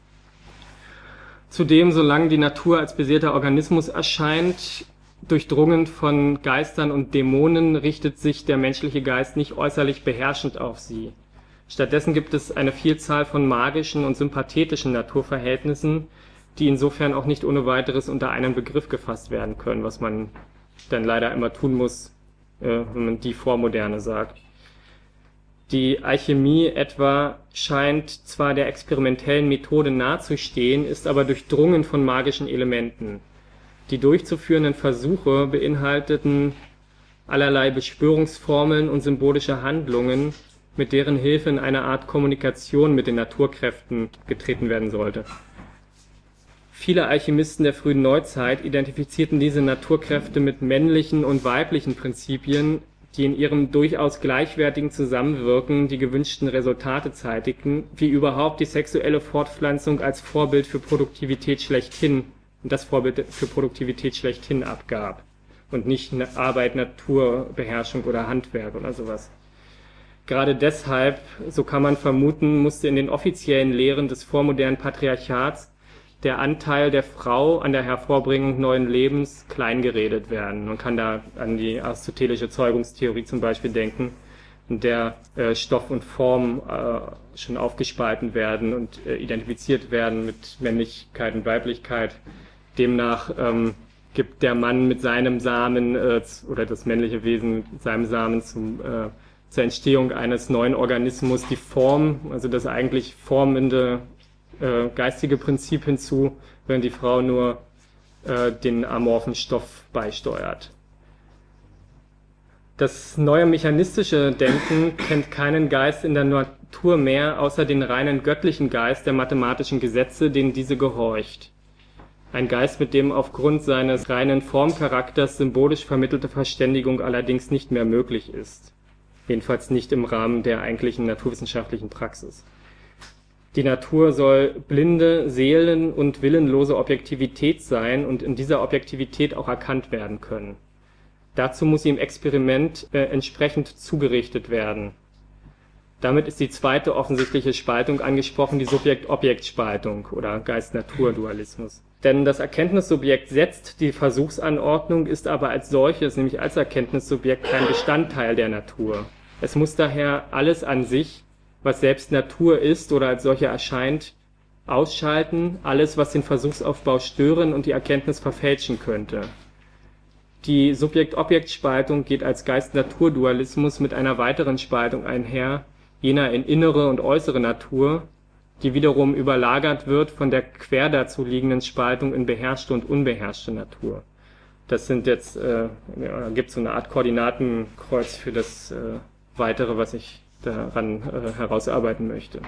Zudem, solange die Natur als beseelter Organismus erscheint, durchdrungen von Geistern und Dämonen, richtet sich der menschliche Geist nicht äußerlich beherrschend auf sie. Stattdessen gibt es eine Vielzahl von magischen und sympathetischen Naturverhältnissen, die insofern auch nicht ohne weiteres unter einen Begriff gefasst werden können, was man dann leider immer tun muss, äh, wenn man die Vormoderne sagt. Die Alchemie etwa scheint zwar der experimentellen Methode nahezustehen, ist aber durchdrungen von magischen Elementen. Die durchzuführenden Versuche beinhalteten allerlei Beschwörungsformeln und symbolische Handlungen, mit deren Hilfe in eine Art Kommunikation mit den Naturkräften getreten werden sollte. Viele Alchemisten der frühen Neuzeit identifizierten diese Naturkräfte mit männlichen und weiblichen Prinzipien, die in ihrem durchaus gleichwertigen Zusammenwirken die gewünschten Resultate zeitigten, wie überhaupt die sexuelle Fortpflanzung als Vorbild für Produktivität schlechthin und das Vorbild für Produktivität schlechthin abgab und nicht Arbeit, Natur, Beherrschung oder Handwerk oder sowas. Gerade deshalb, so kann man vermuten, musste in den offiziellen Lehren des vormodernen Patriarchats der Anteil der Frau an der Hervorbringung neuen Lebens kleingeredet werden. Man kann da an die aristotelische Zeugungstheorie zum Beispiel denken, in der äh, Stoff und Form äh, schon aufgespalten werden und äh, identifiziert werden mit Männlichkeit und Weiblichkeit. Demnach ähm, gibt der Mann mit seinem Samen äh, oder das männliche Wesen mit seinem Samen zum, äh, zur Entstehung eines neuen Organismus die Form, also das eigentlich formende äh, geistige Prinzip hinzu, während die Frau nur äh, den amorphen Stoff beisteuert. Das neue mechanistische Denken kennt keinen Geist in der Natur mehr, außer den reinen göttlichen Geist der mathematischen Gesetze, denen diese gehorcht. Ein Geist, mit dem aufgrund seines reinen Formcharakters symbolisch vermittelte Verständigung allerdings nicht mehr möglich ist. Jedenfalls nicht im Rahmen der eigentlichen naturwissenschaftlichen Praxis. Die Natur soll blinde, seelen- und willenlose Objektivität sein und in dieser Objektivität auch erkannt werden können. Dazu muss sie im Experiment äh, entsprechend zugerichtet werden. Damit ist die zweite offensichtliche Spaltung angesprochen, die Subjekt-Objekt-Spaltung oder Geist-Natur-Dualismus. Denn das Erkenntnissubjekt setzt die Versuchsanordnung, ist aber als solches, nämlich als Erkenntnissubjekt, kein Bestandteil der Natur. Es muss daher alles an sich, was selbst Natur ist oder als solche erscheint, ausschalten, alles, was den Versuchsaufbau stören und die Erkenntnis verfälschen könnte. Die Subjekt-Objekt-Spaltung geht als Geist-Natur-Dualismus mit einer weiteren Spaltung einher, jener in innere und äußere Natur, die wiederum überlagert wird von der quer dazu liegenden Spaltung in beherrschte und unbeherrschte Natur. Das sind jetzt, äh, ja, gibt es so eine Art Koordinatenkreuz für das äh, Weitere, was ich daran äh, herausarbeiten möchte.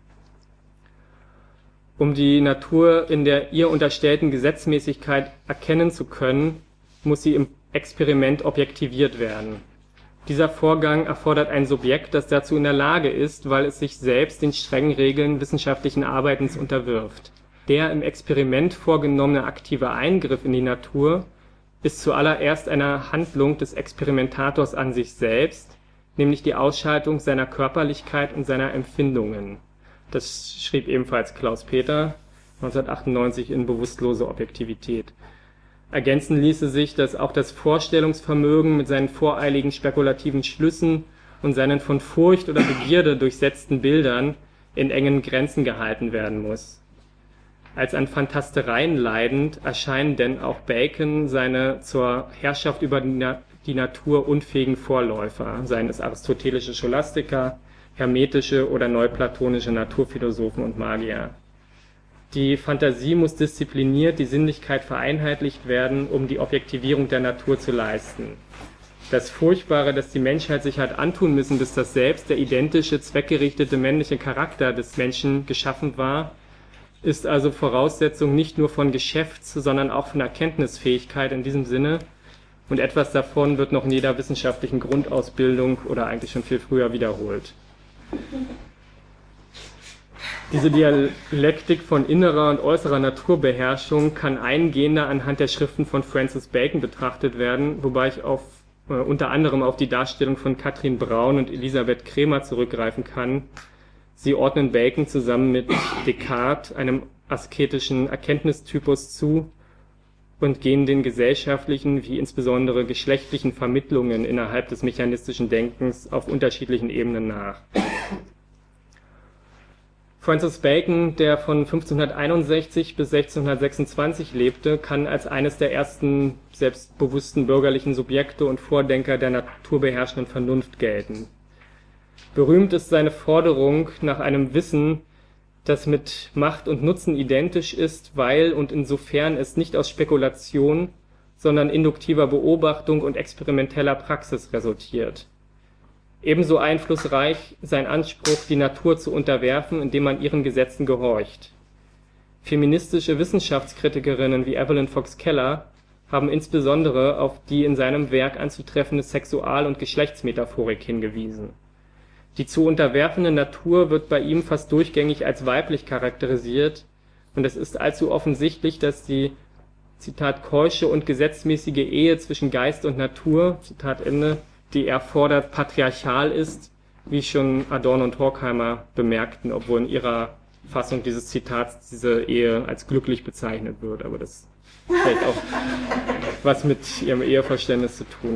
Um die Natur in der ihr unterstellten Gesetzmäßigkeit erkennen zu können, muss sie im Experiment objektiviert werden. Dieser Vorgang erfordert ein Subjekt, das dazu in der Lage ist, weil es sich selbst den strengen Regeln wissenschaftlichen Arbeitens unterwirft. Der im Experiment vorgenommene aktive Eingriff in die Natur ist zuallererst eine Handlung des Experimentators an sich selbst, nämlich die Ausschaltung seiner Körperlichkeit und seiner Empfindungen. Das schrieb ebenfalls Klaus Peter neunzehnhundertachtundneunzig in Bewusstlose Objektivität. Ergänzen ließe sich, dass auch das Vorstellungsvermögen mit seinen voreiligen spekulativen Schlüssen und seinen von Furcht oder Begierde durchsetzten Bildern in engen Grenzen gehalten werden muss. Als an Phantastereien leidend erscheinen denn auch Bacon seine zur Herrschaft über die Natur unfähigen Vorläufer, seien es aristotelische Scholastiker, hermetische oder neuplatonische Naturphilosophen und Magier. Die Fantasie muss diszipliniert, die Sinnlichkeit vereinheitlicht werden, um die Objektivierung der Natur zu leisten. Das Furchtbare, das die Menschheit sich hat antun müssen, bis das Selbst, der identische, zweckgerichtete männliche Charakter des Menschen geschaffen war, ist also Voraussetzung nicht nur von Geschäfts-, sondern auch von Erkenntnisfähigkeit in diesem Sinne, und etwas davon wird noch in jeder wissenschaftlichen Grundausbildung oder eigentlich schon viel früher wiederholt. Diese Dialektik von innerer und äußerer Naturbeherrschung kann eingehender anhand der Schriften von Francis Bacon betrachtet werden, wobei ich auf, äh, unter anderem auf die Darstellung von Katrin Braun und Elisabeth Kremer zurückgreifen kann. Sie ordnen Bacon zusammen mit Descartes einem asketischen Erkenntnistypus zu und gehen den gesellschaftlichen wie insbesondere geschlechtlichen Vermittlungen innerhalb des mechanistischen Denkens auf unterschiedlichen Ebenen nach. Francis Bacon, der von fünfzehnhunderteinundsechzig bis sechzehnhundertsechsundzwanzig lebte, kann als eines der ersten selbstbewussten bürgerlichen Subjekte und Vordenker der naturbeherrschenden Vernunft gelten. Berühmt ist seine Forderung nach einem Wissen, das mit Macht und Nutzen identisch ist, weil und insofern es nicht aus Spekulation, sondern induktiver Beobachtung und experimenteller Praxis resultiert. Ebenso einflussreich sein Anspruch, die Natur zu unterwerfen, indem man ihren Gesetzen gehorcht. Feministische Wissenschaftskritikerinnen wie Evelyn Fox Keller haben insbesondere auf die in seinem Werk anzutreffende Sexual- und Geschlechtsmetaphorik hingewiesen. Die zu unterwerfende Natur wird bei ihm fast durchgängig als weiblich charakterisiert, und es ist allzu offensichtlich, dass die, Zitat, keusche und gesetzmäßige Ehe zwischen Geist und Natur, Zitat Ende, die er fordert, patriarchal ist, wie schon Adorno und Horkheimer bemerkten, obwohl in ihrer Fassung dieses Zitats diese Ehe als glücklich bezeichnet wird, aber das hat vielleicht auch was mit ihrem Eheverständnis zu tun.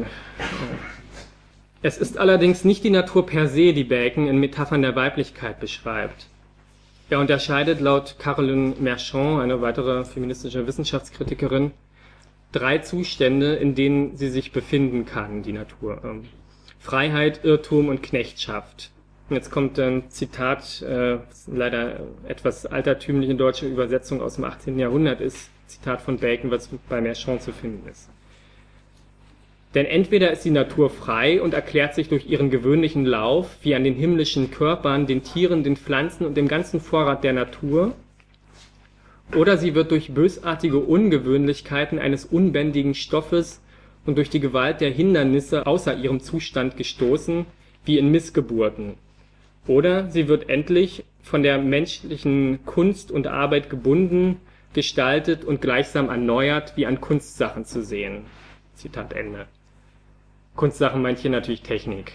Es ist allerdings nicht die Natur per se, die Bacon in Metaphern der Weiblichkeit beschreibt. Er unterscheidet laut Caroline Merchant, eine weitere feministische Wissenschaftskritikerin, drei Zustände, in denen sie sich befinden kann, die Natur. Ähm, Freiheit, Irrtum und Knechtschaft. Und jetzt kommt ein Zitat, äh, leider etwas altertümliche deutsche Übersetzung aus dem achtzehnten Jahrhundert ist, Zitat von Bacon, was bei Merchant zu finden ist. Denn entweder ist die Natur frei und erklärt sich durch ihren gewöhnlichen Lauf, wie an den himmlischen Körpern, den Tieren, den Pflanzen und dem ganzen Vorrat der Natur, oder sie wird durch bösartige Ungewöhnlichkeiten eines unbändigen Stoffes und durch die Gewalt der Hindernisse außer ihrem Zustand gestoßen, wie in Missgeburten. Oder sie wird endlich von der menschlichen Kunst und Arbeit gebunden, gestaltet und gleichsam erneuert, wie an Kunstsachen zu sehen. Zitat Ende. Kunstsachen meint hier natürlich Technik.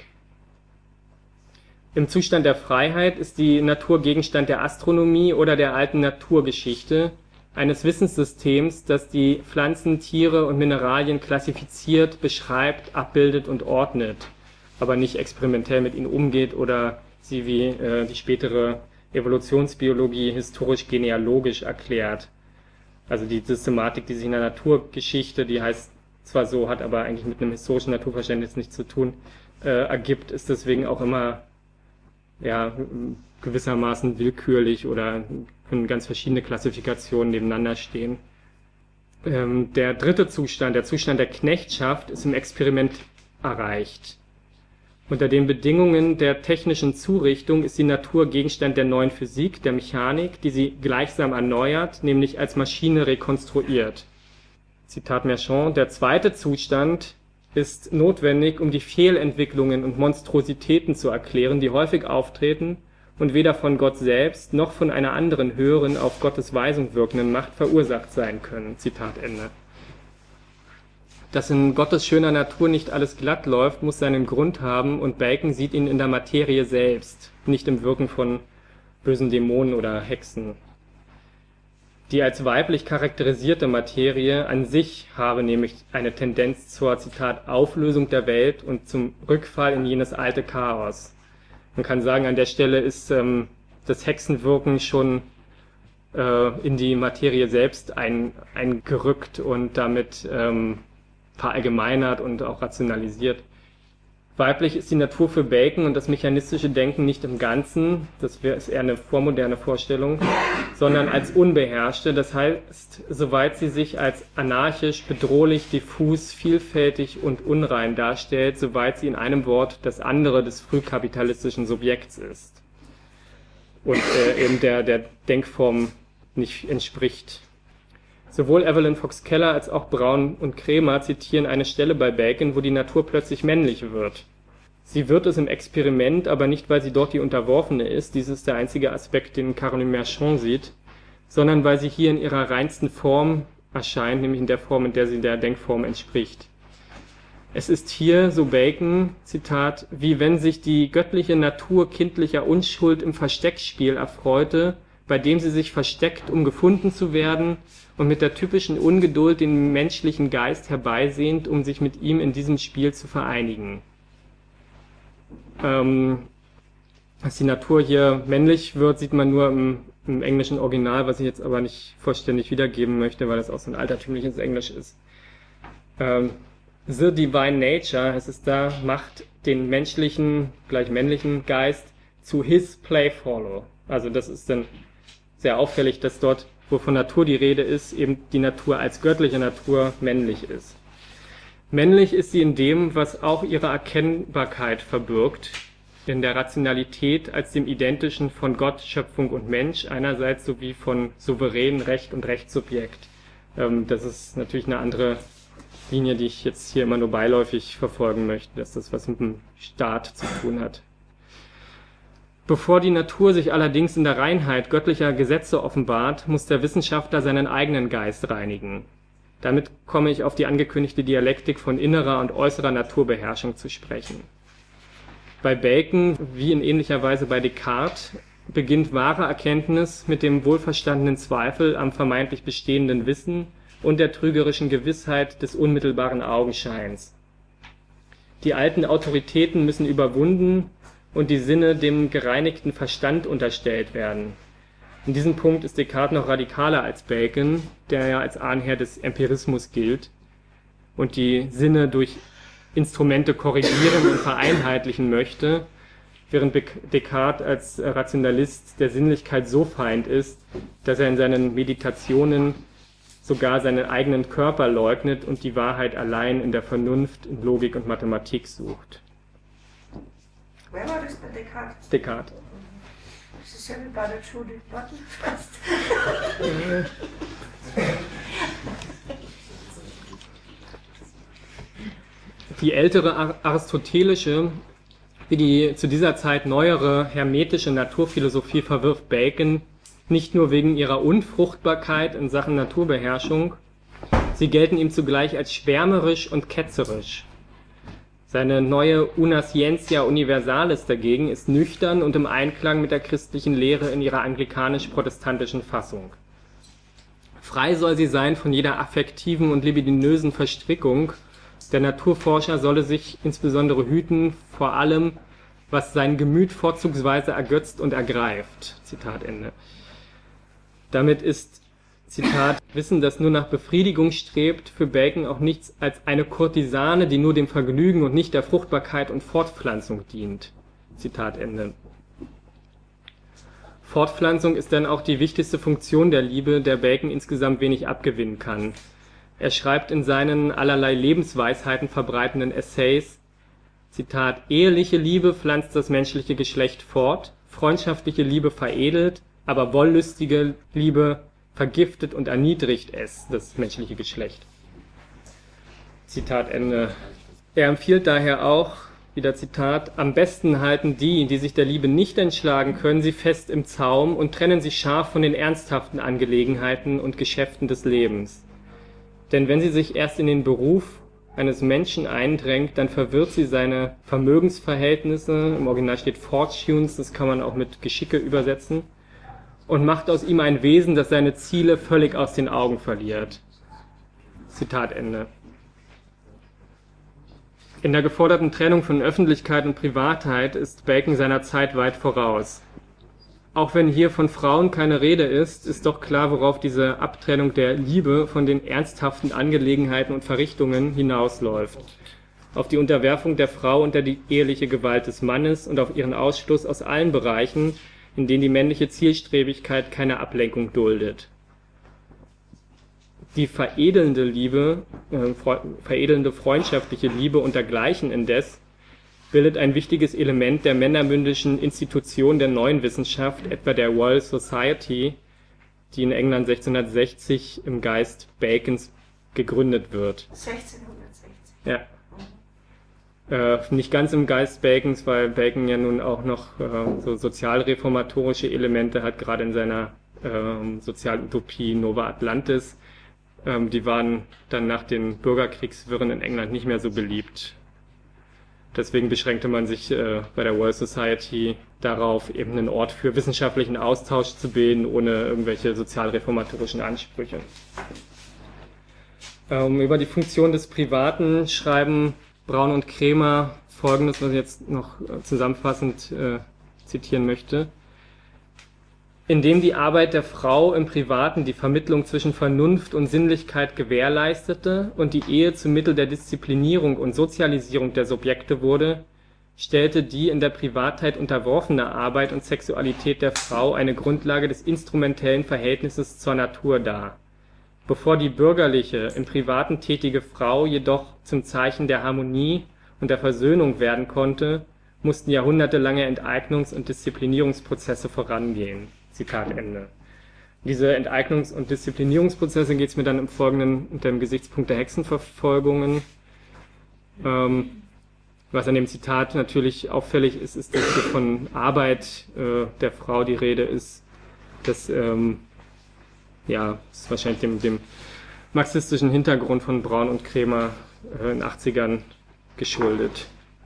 Im Zustand der Freiheit ist die Natur Gegenstand der Astronomie oder der alten Naturgeschichte, eines Wissenssystems, das die Pflanzen, Tiere und Mineralien klassifiziert, beschreibt, abbildet und ordnet, aber nicht experimentell mit ihnen umgeht oder sie wie äh, die spätere Evolutionsbiologie historisch-genealogisch erklärt. Also die Systematik, die sich in der Naturgeschichte, die heißt zwar so, hat aber eigentlich mit einem historischen Naturverständnis nichts zu tun, äh, ergibt, ist deswegen auch immer ja gewissermaßen willkürlich oder können ganz verschiedene Klassifikationen nebeneinander stehen. Ähm, der dritte Zustand, der Zustand der Knechtschaft, ist im Experiment erreicht. Unter den Bedingungen der technischen Zurichtung ist die Natur Gegenstand der neuen Physik, der Mechanik, die sie gleichsam erneuert, nämlich als Maschine rekonstruiert. Zitat Merchant, der zweite Zustand ist notwendig, um die Fehlentwicklungen und Monstrositäten zu erklären, die häufig auftreten und weder von Gott selbst noch von einer anderen höheren, auf Gottes Weisung wirkenden Macht verursacht sein können. Zitat Ende. Dass in Gottes schöner Natur nicht alles glatt läuft, muss seinen Grund haben, und Bacon sieht ihn in der Materie selbst, nicht im Wirken von bösen Dämonen oder Hexen. Die als weiblich charakterisierte Materie an sich habe nämlich eine Tendenz zur, Zitat, Auflösung der Welt und zum Rückfall in jenes alte Chaos. Man kann sagen, an der Stelle ist ähm, das Hexenwirken schon äh, in die Materie selbst ein, eingerückt und damit ähm, verallgemeinert und auch rationalisiert. Weiblich ist die Natur für Bacon und das mechanistische Denken nicht im Ganzen, das wäre ist eher eine vormoderne Vorstellung, sondern als unbeherrschte, das heißt, soweit sie sich als anarchisch, bedrohlich, diffus, vielfältig und unrein darstellt, soweit sie in einem Wort das andere des frühkapitalistischen Subjekts ist und äh, eben der, der Denkform nicht entspricht. Sowohl Evelyn Fox Keller als auch Braun und Kremer zitieren eine Stelle bei Bacon, wo die Natur plötzlich männlich wird. Sie wird es im Experiment, aber nicht, weil sie dort die Unterworfene ist, dies ist der einzige Aspekt, den Caroline Merchant sieht, sondern weil sie hier in ihrer reinsten Form erscheint, nämlich in der Form, in der sie der Denkform entspricht. Es ist hier, so Bacon, Zitat, wie wenn sich die göttliche Natur kindlicher Unschuld im Versteckspiel erfreute, bei dem sie sich versteckt, um gefunden zu werden, und mit der typischen Ungeduld den menschlichen Geist herbeisehnt, um sich mit ihm in diesem Spiel zu vereinigen. Ähm, dass die Natur hier männlich wird, sieht man nur im, im englischen Original, was ich jetzt aber nicht vollständig wiedergeben möchte, weil das auch so ein altertümliches Englisch ist. Ähm, The Divine Nature, heißt es da, macht den menschlichen, gleich männlichen Geist zu his playfellow. Also das ist dann sehr auffällig, dass dort, wo von Natur die Rede ist, eben die Natur als göttliche Natur männlich ist. Männlich ist sie in dem, was auch ihre Erkennbarkeit verbirgt, in der Rationalität als dem Identischen von Gott, Schöpfung und Mensch einerseits sowie von souveränen Recht und Rechtssubjekt. Ähm, das ist natürlich eine andere Linie, die ich jetzt hier immer nur beiläufig verfolgen möchte, dass das was mit dem Staat zu tun hat. Bevor die Natur sich allerdings in der Reinheit göttlicher Gesetze offenbart, muss der Wissenschaftler seinen eigenen Geist reinigen. Damit komme ich auf die angekündigte Dialektik von innerer und äußerer Naturbeherrschung zu sprechen. Bei Bacon, wie in ähnlicher Weise bei Descartes, beginnt wahre Erkenntnis mit dem wohlverstandenen Zweifel am vermeintlich bestehenden Wissen und der trügerischen Gewissheit des unmittelbaren Augenscheins. Die alten Autoritäten müssen überwunden und die Sinne dem gereinigten Verstand unterstellt werden. In diesem Punkt ist Descartes noch radikaler als Bacon, der ja als Ahnherr des Empirismus gilt und die Sinne durch Instrumente korrigieren und vereinheitlichen möchte, während Descartes als Rationalist der Sinnlichkeit so feind ist, dass er in seinen Meditationen sogar seinen eigenen Körper leugnet und die Wahrheit allein in der Vernunft, in Logik und Mathematik sucht. Wer war das bei Descartes? Descartes. Das ist ja wie bei der Judith Button fast. Die ältere aristotelische, wie die zu dieser Zeit neuere hermetische Naturphilosophie verwirft Bacon nicht nur wegen ihrer Unfruchtbarkeit in Sachen Naturbeherrschung, sie gelten ihm zugleich als schwärmerisch und ketzerisch. Seine neue Una Scientia Universalis dagegen ist nüchtern und im Einklang mit der christlichen Lehre in ihrer anglikanisch-protestantischen Fassung. Frei soll sie sein von jeder affektiven und libidinösen Verstrickung. Der Naturforscher solle sich insbesondere hüten vor allem, was sein Gemüt vorzugsweise ergötzt und ergreift. Zitat Ende. Damit ist, Zitat, Wissen, das nur nach Befriedigung strebt, für Bacon auch nichts als eine Kurtisane, die nur dem Vergnügen und nicht der Fruchtbarkeit und Fortpflanzung dient. Zitat Ende. Fortpflanzung ist dann auch die wichtigste Funktion der Liebe, der Bacon insgesamt wenig abgewinnen kann. Er schreibt in seinen allerlei Lebensweisheiten verbreitenden Essays, Zitat, eheliche Liebe pflanzt das menschliche Geschlecht fort, freundschaftliche Liebe veredelt, aber wollüstige Liebe vergiftet und erniedrigt es, das menschliche Geschlecht. Zitat Ende. Er empfiehlt daher auch, wieder Zitat, am besten halten die, die sich der Liebe nicht entschlagen können, sie fest im Zaum und trennen sie scharf von den ernsthaften Angelegenheiten und Geschäften des Lebens. Denn wenn sie sich erst in den Beruf eines Menschen eindrängt, dann verwirrt sie seine Vermögensverhältnisse, im Original steht Fortunes, das kann man auch mit Geschicke übersetzen, und macht aus ihm ein Wesen, das seine Ziele völlig aus den Augen verliert. Zitat Ende. In der geforderten Trennung von Öffentlichkeit und Privatheit ist Bacon seiner Zeit weit voraus. Auch wenn hier von Frauen keine Rede ist, ist doch klar, worauf diese Abtrennung der Liebe von den ernsthaften Angelegenheiten und Verrichtungen hinausläuft. Auf die Unterwerfung der Frau unter die eheliche Gewalt des Mannes und auf ihren Ausschluss aus allen Bereichen, in denen die männliche Zielstrebigkeit keine Ablenkung duldet. Die veredelnde Liebe, äh, veredelnde freundschaftliche Liebe und dergleichen indes bildet ein wichtiges Element der männerbündischen Institution der neuen Wissenschaft, etwa der Royal Society, die in England sechzehnhundertsechzig im Geist Bacons gegründet wird. sechzehnhundertsechzig. Ja. Äh, nicht ganz im Geist Bacons, weil Bacon ja nun auch noch äh, so sozialreformatorische Elemente hat, gerade in seiner äh, Sozialutopie Nova Atlantis. Ähm, die waren dann nach den Bürgerkriegswirren in England nicht mehr so beliebt. Deswegen beschränkte man sich äh, bei der Royal Society darauf, eben einen Ort für wissenschaftlichen Austausch zu bilden, ohne irgendwelche sozialreformatorischen Ansprüche. Ähm, über die Funktion des Privaten schreiben Braun und Kremer Folgendes, was ich jetzt noch zusammenfassend äh, zitieren möchte. Indem die Arbeit der Frau im Privaten die Vermittlung zwischen Vernunft und Sinnlichkeit gewährleistete und die Ehe zum Mittel der Disziplinierung und Sozialisierung der Subjekte wurde, stellte die in der Privatheit unterworfene Arbeit und Sexualität der Frau eine Grundlage des instrumentellen Verhältnisses zur Natur dar. Bevor die bürgerliche, im Privaten tätige Frau jedoch zum Zeichen der Harmonie und der Versöhnung werden konnte, mussten jahrhundertelange Enteignungs- und Disziplinierungsprozesse vorangehen. Zitat Ende. Diese Enteignungs- und Disziplinierungsprozesse geht es mir dann im Folgenden unter dem Gesichtspunkt der Hexenverfolgungen. Ähm, was an dem Zitat natürlich auffällig ist, ist, dass hier von Arbeit äh, der Frau die Rede ist. Das ähm, ja, ist wahrscheinlich dem, dem marxistischen Hintergrund von Braun und Kremer äh, in den achtzigern geschuldet.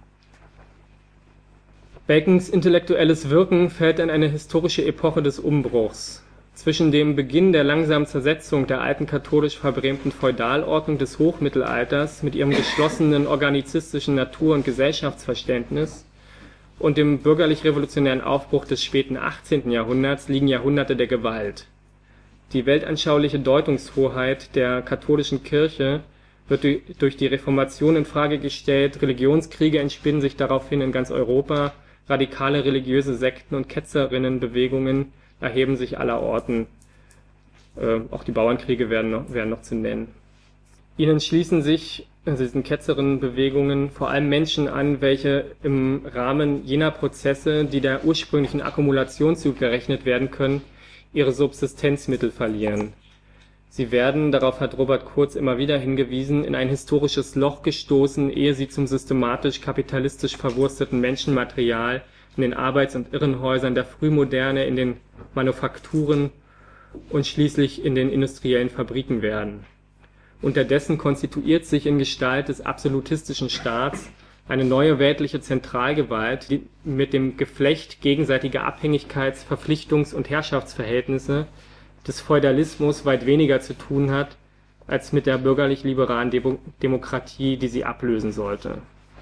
Bacons intellektuelles Wirken fällt in eine historische Epoche des Umbruchs. Zwischen dem Beginn der langsamen Zersetzung der alten katholisch verbrämten Feudalordnung des Hochmittelalters mit ihrem geschlossenen organizistischen Natur- und Gesellschaftsverständnis und dem bürgerlich-revolutionären Aufbruch des späten achtzehnten Jahrhunderts liegen Jahrhunderte der Gewalt. Die weltanschauliche Deutungshoheit der katholischen Kirche wird durch die Reformation in Frage gestellt, Religionskriege entspinnen sich daraufhin in ganz Europa, radikale religiöse Sekten und Ketzerinnenbewegungen erheben sich allerorten. Äh, auch die Bauernkriege werden noch, werden noch zu nennen. Ihnen schließen sich, also diesen Ketzerinnenbewegungen, vor allem Menschen an, welche im Rahmen jener Prozesse, die der ursprünglichen Akkumulation zugerechnet werden können, ihre Subsistenzmittel verlieren. Sie werden, darauf hat Robert Kurz immer wieder hingewiesen, in ein historisches Loch gestoßen, ehe sie zum systematisch kapitalistisch verwursteten Menschenmaterial in den Arbeits- und Irrenhäusern der Frühmoderne, in den Manufakturen und schließlich in den industriellen Fabriken werden. Unterdessen konstituiert sich in Gestalt des absolutistischen Staats eine neue weltliche Zentralgewalt, die mit dem Geflecht gegenseitiger Abhängigkeits-, Verpflichtungs- und Herrschaftsverhältnisse des Feudalismus weit weniger zu tun hat, als mit der bürgerlich-liberalen Demo- Demokratie, die sie ablösen sollte.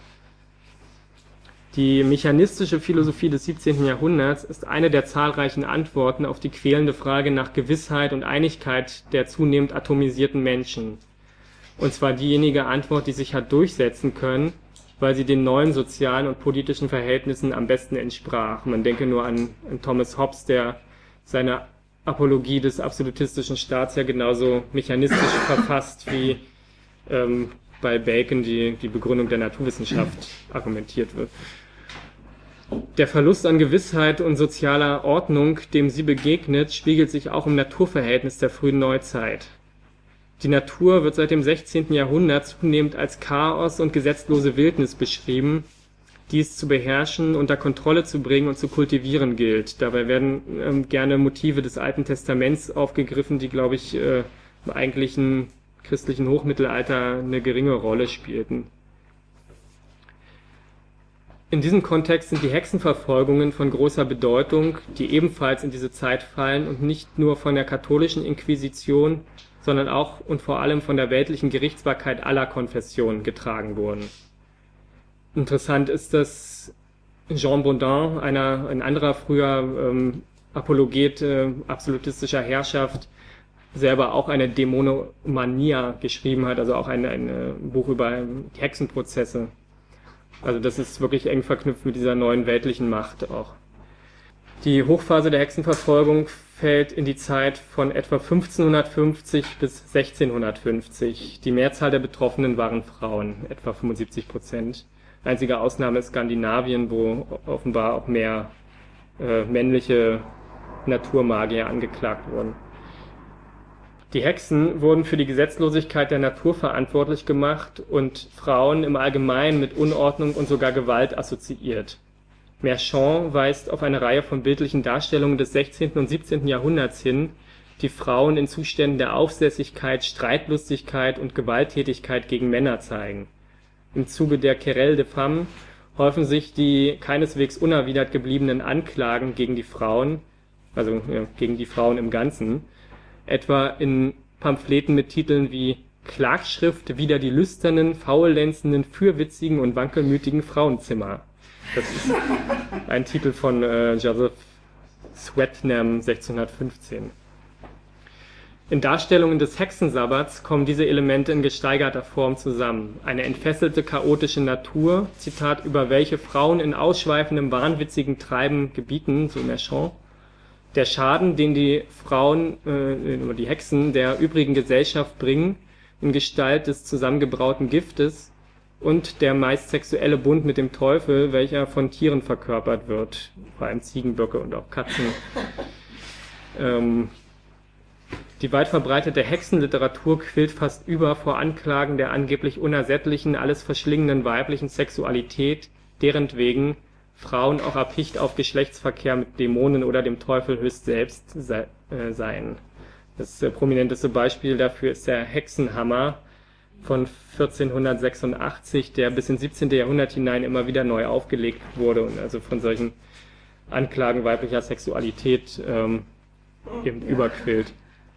Die mechanistische Philosophie des siebzehnten Jahrhunderts ist eine der zahlreichen Antworten auf die quälende Frage nach Gewissheit und Einigkeit der zunehmend atomisierten Menschen. Und zwar diejenige Antwort, die sich hat durchsetzen können, weil sie den neuen sozialen und politischen Verhältnissen am besten entsprach. Man denke nur an, an Thomas Hobbes, der seine Apologie des absolutistischen Staats ja genauso mechanistisch verfasst, wie ähm, bei Bacon die, die Begründung der Naturwissenschaft argumentiert wird. Der Verlust an Gewissheit und sozialer Ordnung, dem sie begegnet, spiegelt sich auch im Naturverhältnis der frühen Neuzeit. Die Natur wird seit dem sechzehnten Jahrhundert zunehmend als Chaos und gesetzlose Wildnis beschrieben, die es zu beherrschen, unter Kontrolle zu bringen und zu kultivieren gilt. Dabei werden ähm, gerne Motive des Alten Testaments aufgegriffen, die, glaube ich, äh, im eigentlichen christlichen Hochmittelalter eine geringe Rolle spielten. In diesem Kontext sind die Hexenverfolgungen von großer Bedeutung, die ebenfalls in diese Zeit fallen und nicht nur von der katholischen Inquisition, sondern auch und vor allem von der weltlichen Gerichtsbarkeit aller Konfessionen getragen wurden. Interessant ist, dass Jean Baudin, einer, ein anderer früher ähm, Apologet äh, absolutistischer Herrschaft, selber auch eine Dämonomania geschrieben hat, also auch ein, ein Buch über die Hexenprozesse. Also das ist wirklich eng verknüpft mit dieser neuen weltlichen Macht auch. Die Hochphase der Hexenverfolgung fällt in die Zeit von etwa fünfzehnhundertfünfzig bis sechzehnhundertfünfzig. Die Mehrzahl der Betroffenen waren Frauen, etwa fünfundsiebzig Prozent. Einzige Ausnahme ist Skandinavien, wo offenbar auch mehr äh, männliche Naturmagier angeklagt wurden. Die Hexen wurden für die Gesetzlosigkeit der Natur verantwortlich gemacht und Frauen im Allgemeinen mit Unordnung und sogar Gewalt assoziiert. Merchant weist auf eine Reihe von bildlichen Darstellungen des sechzehnten und siebzehnten Jahrhunderts hin, die Frauen in Zuständen der Aufsässigkeit, Streitlustigkeit und Gewalttätigkeit gegen Männer zeigen. Im Zuge der Querelle des Femmes häufen sich die keineswegs unerwidert gebliebenen Anklagen gegen die Frauen, also ja, gegen die Frauen im Ganzen, etwa in Pamphleten mit Titeln wie Klagschrift wider die lüsternen, faulenzenden, fürwitzigen und wankelmütigen Frauenzimmer. Das ist ein Titel von äh, Joseph Swetnam sechzehnhundertfünfzehn. In Darstellungen des Hexensabbats kommen diese Elemente in gesteigerter Form zusammen. Eine entfesselte, chaotische Natur, Zitat, über welche Frauen in ausschweifendem, wahnwitzigen Treiben gebieten, so Merchant. Der Schaden, den die Frauen, äh, oder die Hexen der übrigen Gesellschaft bringen, in Gestalt des zusammengebrauten Giftes und der meist sexuelle Bund mit dem Teufel, welcher von Tieren verkörpert wird, vor allem Ziegenböcke und auch Katzen. ähm, die weit verbreitete Hexenliteratur quillt fast über vor Anklagen der angeblich unersättlichen, alles verschlingenden weiblichen Sexualität, deren wegen Frauen auch erpicht auf Geschlechtsverkehr mit Dämonen oder dem Teufel höchst selbst se äh, seien. Das äh, prominenteste Beispiel dafür ist der Hexenhammer von vierzehnhundertsechsundachtzig, der bis ins siebzehnte Jahrhundert hinein immer wieder neu aufgelegt wurde und also von solchen Anklagen weiblicher Sexualität ähm, eben überquillt.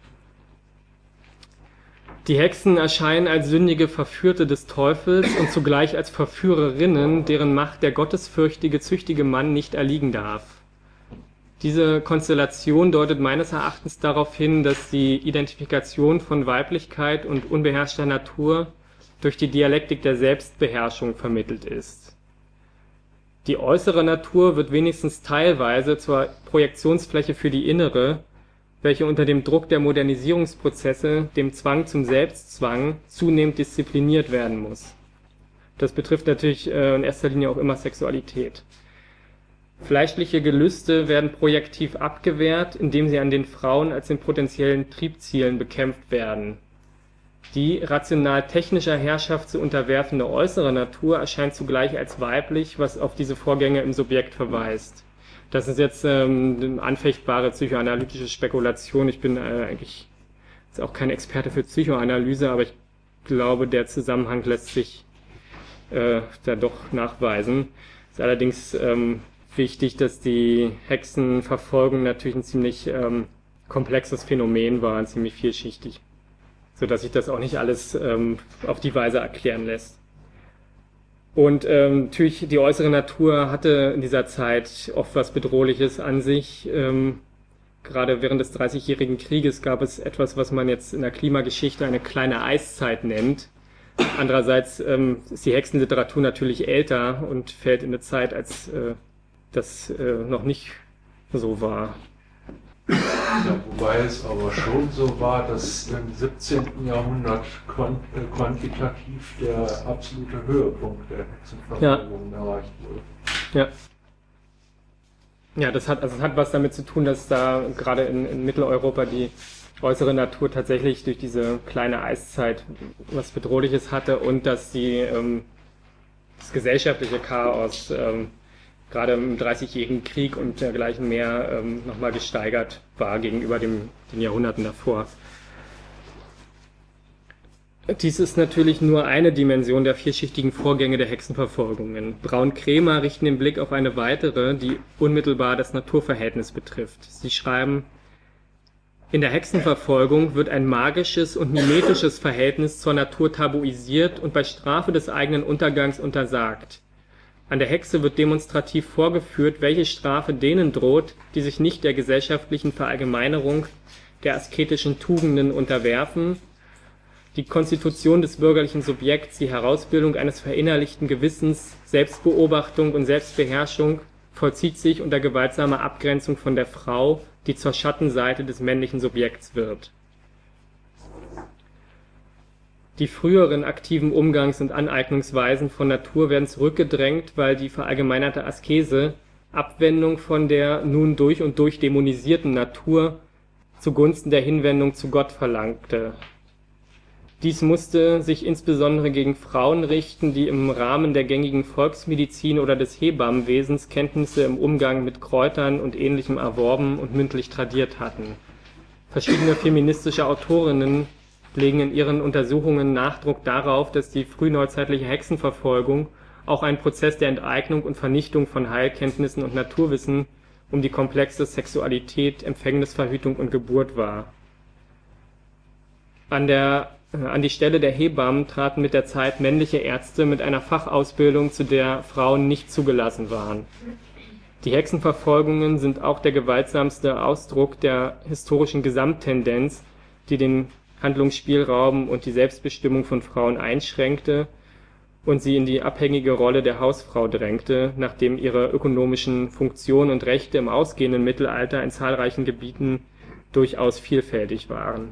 Die Hexen erscheinen als sündige Verführte des Teufels und zugleich als Verführerinnen, deren Macht der gottesfürchtige, züchtige Mann nicht erliegen darf. Diese Konstellation deutet meines Erachtens darauf hin, dass die Identifikation von Weiblichkeit und unbeherrschter Natur durch die Dialektik der Selbstbeherrschung vermittelt ist. Die äußere Natur wird wenigstens teilweise zur Projektionsfläche für die innere, welche unter dem Druck der Modernisierungsprozesse, dem Zwang zum Selbstzwang, zunehmend diszipliniert werden muss. Das betrifft natürlich äh, in erster Linie auch immer Sexualität. Fleischliche Gelüste werden projektiv abgewehrt, indem sie an den Frauen als den potenziellen Triebzielen bekämpft werden. Die rational technischer Herrschaft zu unterwerfende äußere Natur erscheint zugleich als weiblich, was auf diese Vorgänge im Subjekt verweist. Das ist jetzt ähm, eine anfechtbare psychoanalytische Spekulation. Ich bin äh, eigentlich jetzt auch kein Experte für Psychoanalyse, aber ich glaube, der Zusammenhang lässt sich äh, da doch nachweisen. Es ist allerdings ähm, wichtig, dass die Hexenverfolgung natürlich ein ziemlich ähm, komplexes Phänomen war, ziemlich vielschichtig, sodass sich das auch nicht alles ähm, auf die Weise erklären lässt. Und ähm, natürlich, die äußere Natur hatte in dieser Zeit oft was Bedrohliches an sich. Ähm, gerade während des Dreißigjährigen Krieges gab es etwas, was man jetzt in der Klimageschichte eine kleine Eiszeit nennt. Andererseits ähm, ist die Hexenliteratur natürlich älter und fällt in eine Zeit, als äh, das äh, noch nicht so war. Ja, wobei es aber schon so war, dass im siebzehnten Jahrhundert quant äh, quantitativ der absolute Höhepunkt der Hexenverfolgung ja. erreicht wurde. Ja. Ja, das hat, also es hat was damit zu tun, dass da gerade in, in Mitteleuropa die äußere Natur tatsächlich durch diese kleine Eiszeit was Bedrohliches hatte und dass die, ähm, das gesellschaftliche Chaos ähm, gerade im Dreißigjährigen Krieg und dergleichen mehr ähm, nochmal gesteigert war gegenüber dem, den Jahrhunderten davor. Dies ist natürlich nur eine Dimension der vielschichtigen Vorgänge der Hexenverfolgungen. Braun-Kremer richten den Blick auf eine weitere, die unmittelbar das Naturverhältnis betrifft. Sie schreiben: In der Hexenverfolgung wird ein magisches und mimetisches Verhältnis zur Natur tabuisiert und bei Strafe des eigenen Untergangs untersagt. An der Hexe wird demonstrativ vorgeführt, welche Strafe denen droht, die sich nicht der gesellschaftlichen Verallgemeinerung der asketischen Tugenden unterwerfen. Die Konstitution des bürgerlichen Subjekts, die Herausbildung eines verinnerlichten Gewissens, Selbstbeobachtung und Selbstbeherrschung vollzieht sich unter gewaltsamer Abgrenzung von der Frau, die zur Schattenseite des männlichen Subjekts wird. Die früheren aktiven Umgangs- und Aneignungsweisen von Natur werden zurückgedrängt, weil die verallgemeinerte Askese Abwendung von der nun durch und durch dämonisierten Natur zugunsten der Hinwendung zu Gott verlangte. Dies musste sich insbesondere gegen Frauen richten, die im Rahmen der gängigen Volksmedizin oder des Hebammenwesens Kenntnisse im Umgang mit Kräutern und Ähnlichem erworben und mündlich tradiert hatten. Verschiedene feministische Autorinnen legen in ihren Untersuchungen Nachdruck darauf, dass die frühneuzeitliche Hexenverfolgung auch ein Prozess der Enteignung und Vernichtung von Heilkenntnissen und Naturwissen um die komplexe Sexualität, Empfängnisverhütung und Geburt war. An der An die Stelle der Hebammen traten mit der Zeit männliche Ärzte mit einer Fachausbildung, zu der Frauen nicht zugelassen waren. Die Hexenverfolgungen sind auch der gewaltsamste Ausdruck der historischen Gesamttendenz, die den Handlungsspielraum und die Selbstbestimmung von Frauen einschränkte und sie in die abhängige Rolle der Hausfrau drängte, nachdem ihre ökonomischen Funktionen und Rechte im ausgehenden Mittelalter in zahlreichen Gebieten durchaus vielfältig waren.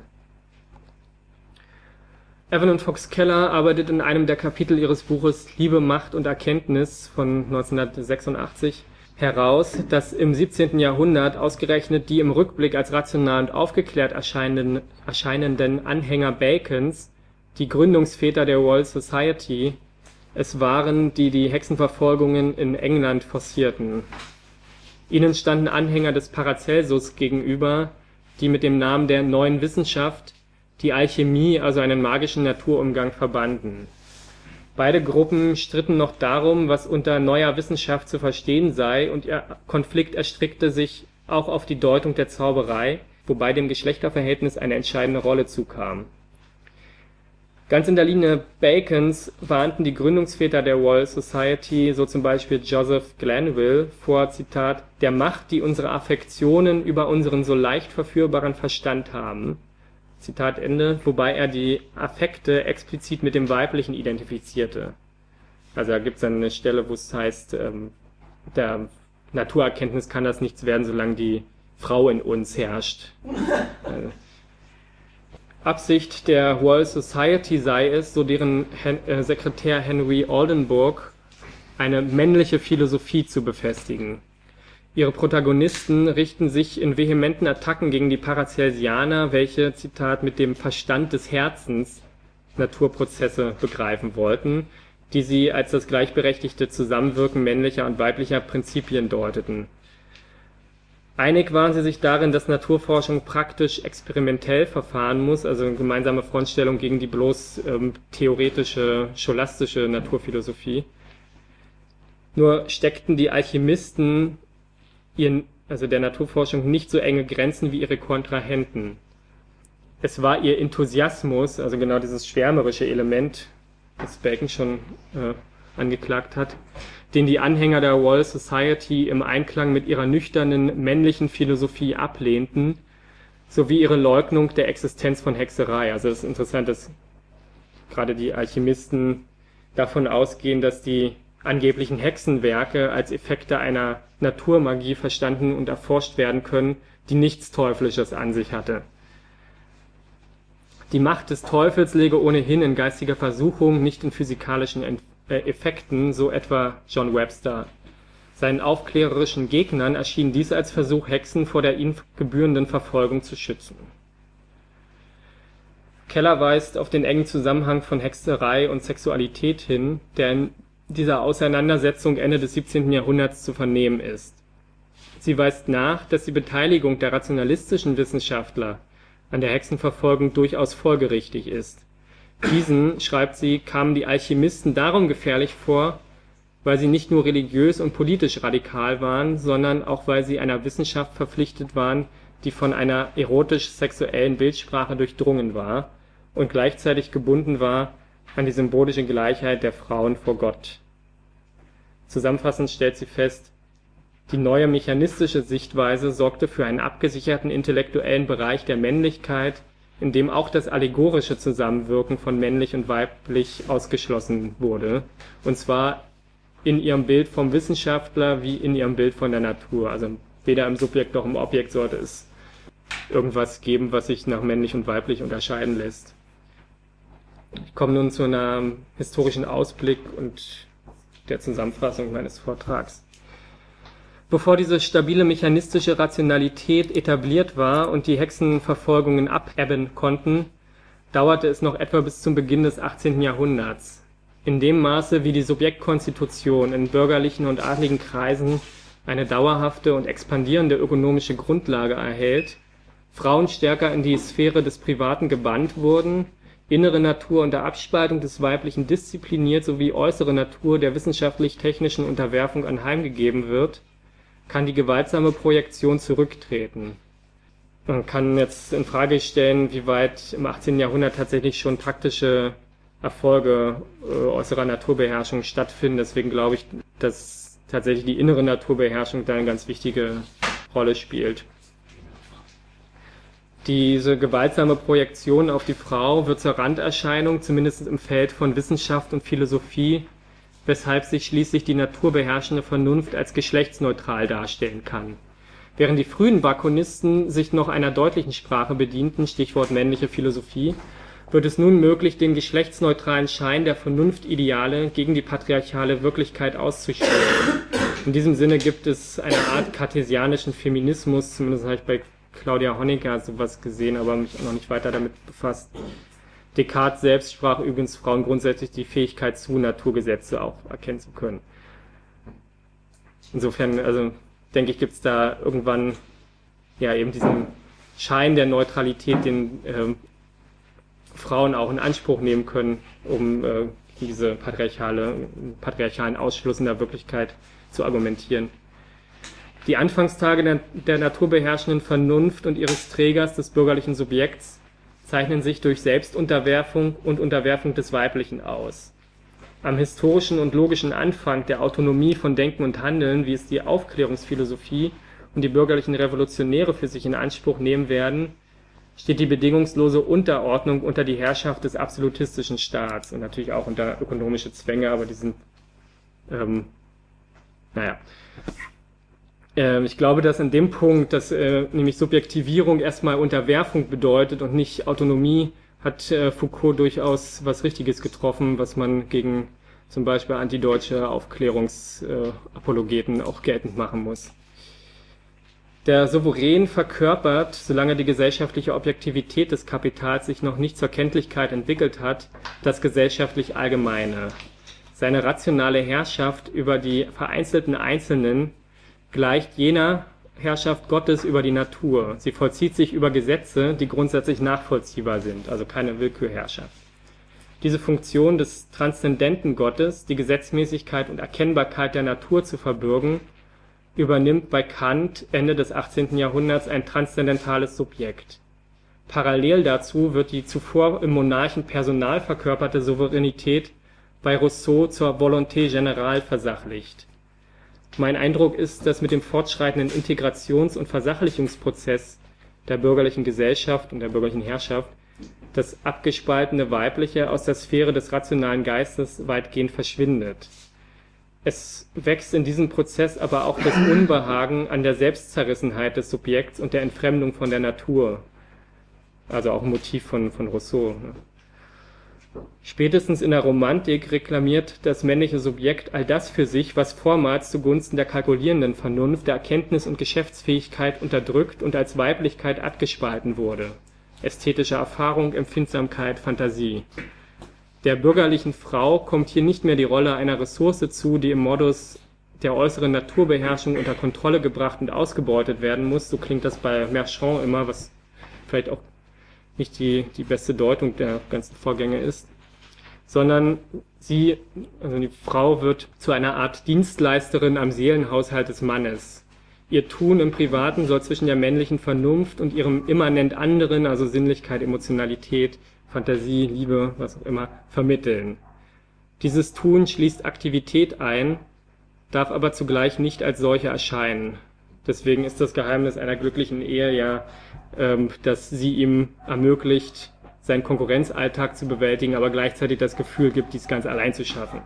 Evelyn Fox Keller arbeitet in einem der Kapitel ihres Buches Liebe, Macht und Erkenntnis von neunzehnhundertsechsundachtzig heraus, dass im siebzehnten Jahrhundert ausgerechnet die im Rückblick als rational und aufgeklärt erscheinenden, erscheinenden Anhänger Bacons, die Gründungsväter der Royal Society, es waren, die die Hexenverfolgungen in England forcierten. Ihnen standen Anhänger des Paracelsus gegenüber, die mit dem Namen der Neuen Wissenschaft die Alchemie, also einen magischen Naturumgang, verbanden. Beide Gruppen stritten noch darum, was unter neuer Wissenschaft zu verstehen sei, und ihr Konflikt erstreckte sich auch auf die Deutung der Zauberei, wobei dem Geschlechterverhältnis eine entscheidende Rolle zukam. Ganz in der Linie Bacons warnten die Gründungsväter der Royal Society, so zum Beispiel Joseph Glanville, vor, Zitat, der Macht, die unsere Affektionen über unseren so leicht verführbaren Verstand haben, Zitat Ende, wobei er die Affekte explizit mit dem Weiblichen identifizierte. Also da gibt es eine Stelle, wo es heißt, ähm, der Naturerkenntnis kann das nichts werden, solange die Frau in uns herrscht. äh, Absicht der Royal Society sei es, so deren Hen äh, Sekretär Henry Oldenburg, eine männliche Philosophie zu befestigen. Ihre Protagonisten richten sich in vehementen Attacken gegen die Paracelsianer, welche, Zitat, mit dem Verstand des Herzens Naturprozesse begreifen wollten, die sie als das gleichberechtigte Zusammenwirken männlicher und weiblicher Prinzipien deuteten. Einig waren sie sich darin, dass Naturforschung praktisch experimentell verfahren muss, also eine gemeinsame Frontstellung gegen die bloß ähm, theoretische, scholastische Naturphilosophie. Nur steckten die Alchemisten ihren, also der Naturforschung nicht so enge Grenzen wie ihre Kontrahenten. Es war ihr Enthusiasmus, also genau dieses schwärmerische Element, das Bacon schon äh, angeklagt hat, den die Anhänger der Royal Society im Einklang mit ihrer nüchternen männlichen Philosophie ablehnten, sowie ihre Leugnung der Existenz von Hexerei. Also das ist interessant, dass gerade die Alchemisten davon ausgehen, dass die angeblichen Hexenwerke als Effekte einer Naturmagie verstanden und erforscht werden können, die nichts Teuflisches an sich hatte. Die Macht des Teufels läge ohnehin in geistiger Versuchung, nicht in physikalischen Effekten, so etwa John Webster. Seinen aufklärerischen Gegnern erschien dies als Versuch, Hexen vor der ihnen gebührenden Verfolgung zu schützen. Keller weist auf den engen Zusammenhang von Hexerei und Sexualität hin, der in dieser Auseinandersetzung Ende des siebzehnten Jahrhunderts zu vernehmen ist. Sie weist nach, dass die Beteiligung der rationalistischen Wissenschaftler an der Hexenverfolgung durchaus folgerichtig ist. Diesen, schreibt sie, kamen die Alchemisten darum gefährlich vor, weil sie nicht nur religiös und politisch radikal waren, sondern auch weil sie einer Wissenschaft verpflichtet waren, die von einer erotisch-sexuellen Bildsprache durchdrungen war und gleichzeitig gebunden war an die symbolische Gleichheit der Frauen vor Gott. Zusammenfassend stellt sie fest, die neue mechanistische Sichtweise sorgte für einen abgesicherten intellektuellen Bereich der Männlichkeit, in dem auch das allegorische Zusammenwirken von männlich und weiblich ausgeschlossen wurde, und zwar in ihrem Bild vom Wissenschaftler wie in ihrem Bild von der Natur. Also weder im Subjekt noch im Objekt sollte es irgendwas geben, was sich nach männlich und weiblich unterscheiden lässt. Ich komme nun zu einem historischen Ausblick und der Zusammenfassung meines Vortrags. Bevor diese stabile mechanistische Rationalität etabliert war und die Hexenverfolgungen abebben konnten, dauerte es noch etwa bis zum Beginn des achtzehnten Jahrhunderts. In dem Maße, wie die Subjektkonstitution in bürgerlichen und adligen Kreisen eine dauerhafte und expandierende ökonomische Grundlage erhält, Frauen stärker in die Sphäre des Privaten gebannt wurden, innere Natur unter Abspaltung des Weiblichen diszipliniert sowie äußere Natur der wissenschaftlich-technischen Unterwerfung anheimgegeben wird, kann die gewaltsame Projektion zurücktreten. Man kann jetzt in Frage stellen, wie weit im achtzehnten Jahrhundert tatsächlich schon praktische Erfolge äh, äußerer Naturbeherrschung stattfinden. Deswegen glaube ich, dass tatsächlich die innere Naturbeherrschung da eine ganz wichtige Rolle spielt. Diese gewaltsame Projektion auf die Frau wird zur Randerscheinung, zumindest im Feld von Wissenschaft und Philosophie, weshalb sich schließlich die naturbeherrschende Vernunft als geschlechtsneutral darstellen kann. Während die frühen Bakonisten sich noch einer deutlichen Sprache bedienten, Stichwort männliche Philosophie, wird es nun möglich, den geschlechtsneutralen Schein der Vernunftideale gegen die patriarchale Wirklichkeit auszuspielen. In diesem Sinne gibt es eine Art kartesianischen Feminismus, zumindest habe ich bei Claudia Honecker sowas gesehen, aber mich auch noch nicht weiter damit befasst. Descartes selbst sprach übrigens Frauen grundsätzlich die Fähigkeit zu, Naturgesetze auch erkennen zu können. Insofern, also denke ich, gibt es da irgendwann ja eben diesen Schein der Neutralität, den äh, Frauen auch in Anspruch nehmen können, um äh, diese patriarchale, patriarchalen Ausschluss in der Wirklichkeit zu argumentieren. Die Anfangstage der, der naturbeherrschenden Vernunft und ihres Trägers, des bürgerlichen Subjekts, zeichnen sich durch Selbstunterwerfung und Unterwerfung des Weiblichen aus. Am historischen und logischen Anfang der Autonomie von Denken und Handeln, wie es die Aufklärungsphilosophie und die bürgerlichen Revolutionäre für sich in Anspruch nehmen werden, steht die bedingungslose Unterordnung unter die Herrschaft des absolutistischen Staats und natürlich auch unter ökonomische Zwänge, aber die sind, ähm, naja. Ich glaube, dass in dem Punkt, dass äh, nämlich Subjektivierung erstmal Unterwerfung bedeutet und nicht Autonomie, hat äh, Foucault durchaus was Richtiges getroffen, was man gegen zum Beispiel antideutsche Aufklärungsapologeten äh, auch geltend machen muss. Der Souverän verkörpert, solange die gesellschaftliche Objektivität des Kapitals sich noch nicht zur Kenntlichkeit entwickelt hat, das gesellschaftlich Allgemeine. Seine rationale Herrschaft über die vereinzelten Einzelnen gleicht jener Herrschaft Gottes über die Natur. Sie vollzieht sich über Gesetze, die grundsätzlich nachvollziehbar sind, also keine Willkürherrschaft. Diese Funktion des transzendenten Gottes, die Gesetzmäßigkeit und Erkennbarkeit der Natur zu verbürgen, übernimmt bei Kant Ende des achtzehnten Jahrhunderts ein transzendentales Subjekt. Parallel dazu wird die zuvor im Monarchen Personal verkörperte Souveränität bei Rousseau zur Volonté générale versachlicht. Mein Eindruck ist, dass mit dem fortschreitenden Integrations- und Versachlichungsprozess der bürgerlichen Gesellschaft und der bürgerlichen Herrschaft das abgespaltene Weibliche aus der Sphäre des rationalen Geistes weitgehend verschwindet. Es wächst in diesem Prozess aber auch das Unbehagen an der Selbstzerrissenheit des Subjekts und der Entfremdung von der Natur. Also auch ein Motiv von, von Rousseau. Spätestens in der Romantik reklamiert das männliche Subjekt all das für sich, was vormals zugunsten der kalkulierenden Vernunft, der Erkenntnis- und Geschäftsfähigkeit unterdrückt und als Weiblichkeit abgespalten wurde. ästhetischer Erfahrung, Empfindsamkeit, Fantasie. Der bürgerlichen Frau kommt hier nicht mehr die Rolle einer Ressource zu, die im Modus der äußeren Naturbeherrschung unter Kontrolle gebracht und ausgebeutet werden muss. So klingt das bei Merchant immer, was vielleicht auch nicht die, die beste Deutung der ganzen Vorgänge ist, sondern sie, also die Frau wird zu einer Art Dienstleisterin am Seelenhaushalt des Mannes. Ihr Tun im Privaten soll zwischen der männlichen Vernunft und ihrem immanent anderen, also Sinnlichkeit, Emotionalität, Fantasie, Liebe, was auch immer, vermitteln. Dieses Tun schließt Aktivität ein, darf aber zugleich nicht als solche erscheinen. Deswegen ist das Geheimnis einer glücklichen Ehe ja, ähm, dass sie ihm ermöglicht, seinen Konkurrenzalltag zu bewältigen, aber gleichzeitig das Gefühl gibt, dies ganz allein zu schaffen.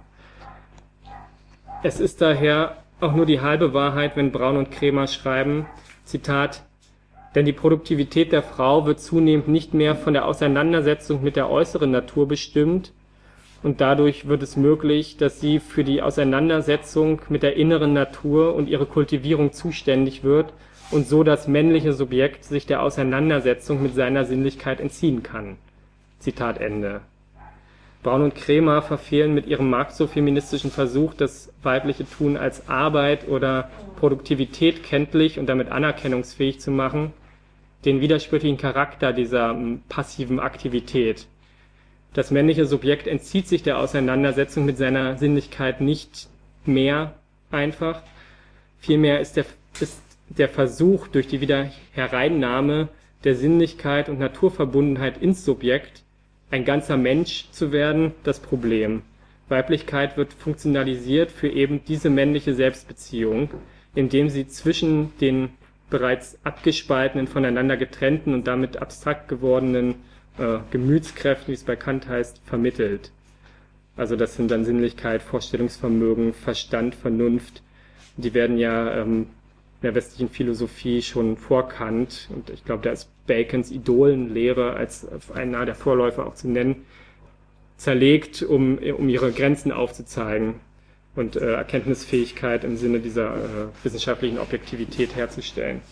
Es ist daher auch nur die halbe Wahrheit, wenn Braun und Kremer schreiben, Zitat, denn die Produktivität der Frau wird zunehmend nicht mehr von der Auseinandersetzung mit der äußeren Natur bestimmt und dadurch wird es möglich, dass sie für die Auseinandersetzung mit der inneren Natur und ihre Kultivierung zuständig wird und so das männliche Subjekt sich der Auseinandersetzung mit seiner Sinnlichkeit entziehen kann. Zitat Ende. Braun und Kremer verfehlen mit ihrem marxofeministischen Versuch, das weibliche Tun als Arbeit oder Produktivität kenntlich und damit anerkennungsfähig zu machen, den widersprüchlichen Charakter dieser m, passiven Aktivität. Das männliche Subjekt entzieht sich der Auseinandersetzung mit seiner Sinnlichkeit nicht mehr einfach. Vielmehr ist der, ist der Versuch, durch die Wiederhereinnahme der Sinnlichkeit und Naturverbundenheit ins Subjekt ein ganzer Mensch zu werden, das Problem. Weiblichkeit wird funktionalisiert für eben diese männliche Selbstbeziehung, indem sie zwischen den bereits abgespaltenen, voneinander getrennten und damit abstrakt gewordenen äh, Gemütskräften, wie es bei Kant heißt, vermittelt. Also das sind dann Sinnlichkeit, Vorstellungsvermögen, Verstand, Vernunft. Die werden ja ähm, in der westlichen Philosophie schon vor Kant, und ich glaube, da ist Bacons Idolenlehre als einer der Vorläufer auch zu nennen, zerlegt, um, um ihre Grenzen aufzuzeigen und äh, Erkenntnisfähigkeit im Sinne dieser äh, wissenschaftlichen Objektivität herzustellen.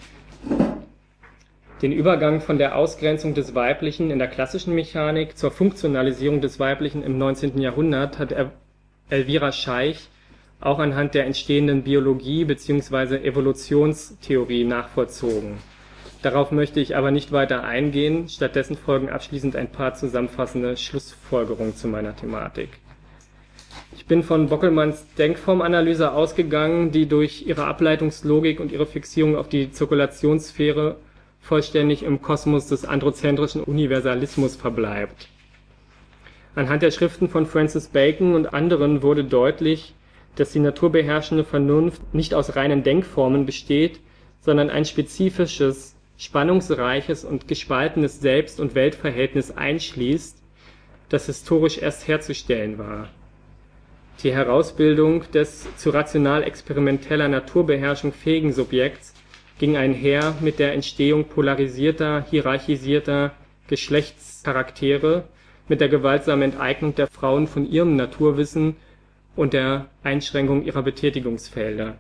Den Übergang von der Ausgrenzung des Weiblichen in der klassischen Mechanik zur Funktionalisierung des Weiblichen im neunzehnten Jahrhundert hat Elvira Scheich auch anhand der entstehenden Biologie bzw. Evolutionstheorie nachvollzogen. Darauf möchte ich aber nicht weiter eingehen, stattdessen folgen abschließend ein paar zusammenfassende Schlussfolgerungen zu meiner Thematik. Ich bin von Bockelmanns Denkformanalyse ausgegangen, die durch ihre Ableitungslogik und ihre Fixierung auf die Zirkulationssphäre vollständig im Kosmos des androzentrischen Universalismus verbleibt. Anhand der Schriften von Francis Bacon und anderen wurde deutlich, dass die naturbeherrschende Vernunft nicht aus reinen Denkformen besteht, sondern ein spezifisches, spannungsreiches und gespaltenes Selbst- und Weltverhältnis einschließt, das historisch erst herzustellen war. Die Herausbildung des zu rational-experimenteller Naturbeherrschung fähigen Subjekts ging einher mit der Entstehung polarisierter, hierarchisierter Geschlechtscharaktere, mit der gewaltsamen Enteignung der Frauen von ihrem Naturwissen und der Einschränkung ihrer Betätigungsfelder.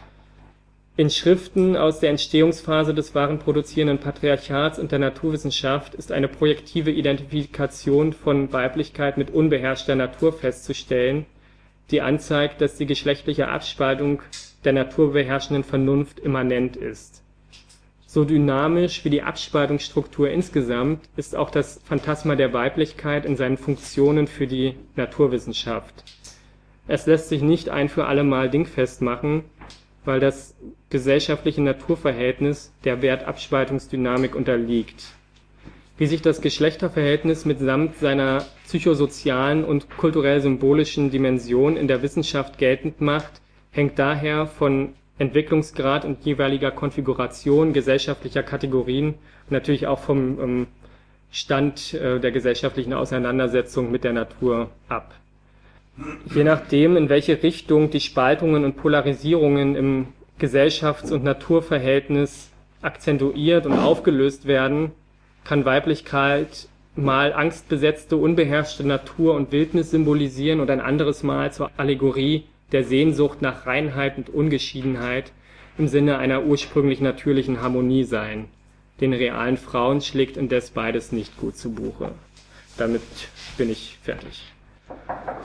In Schriften aus der Entstehungsphase des wahren produzierenden Patriarchats und der Naturwissenschaft ist eine projektive Identifikation von Weiblichkeit mit unbeherrschter Natur festzustellen, die anzeigt, dass die geschlechtliche Abspaltung der naturbeherrschenden Vernunft immanent ist. So dynamisch wie die Abspaltungsstruktur insgesamt ist auch das Phantasma der Weiblichkeit in seinen Funktionen für die Naturwissenschaft. Es lässt sich nicht ein für alle Mal dingfest machen, weil das gesellschaftliche Naturverhältnis der Wertabspaltungsdynamik unterliegt. Wie sich das Geschlechterverhältnis mitsamt seiner psychosozialen und kulturell-symbolischen Dimension in der Wissenschaft geltend macht, hängt daher von Entwicklungsgrad und jeweiliger Konfiguration gesellschaftlicher Kategorien und natürlich auch vom ähm, Stand äh, der gesellschaftlichen Auseinandersetzung mit der Natur ab. Je nachdem, in welche Richtung die Spaltungen und Polarisierungen im Gesellschafts- und Naturverhältnis akzentuiert und aufgelöst werden, kann Weiblichkeit mal angstbesetzte, unbeherrschte Natur und Wildnis symbolisieren und ein anderes Mal zur Allegorie der Sehnsucht nach Reinheit und Ungeschiedenheit im Sinne einer ursprünglich natürlichen Harmonie sein. den realen Frauen schlägt indes beides nicht gut zu Buche. Damit bin ich fertig.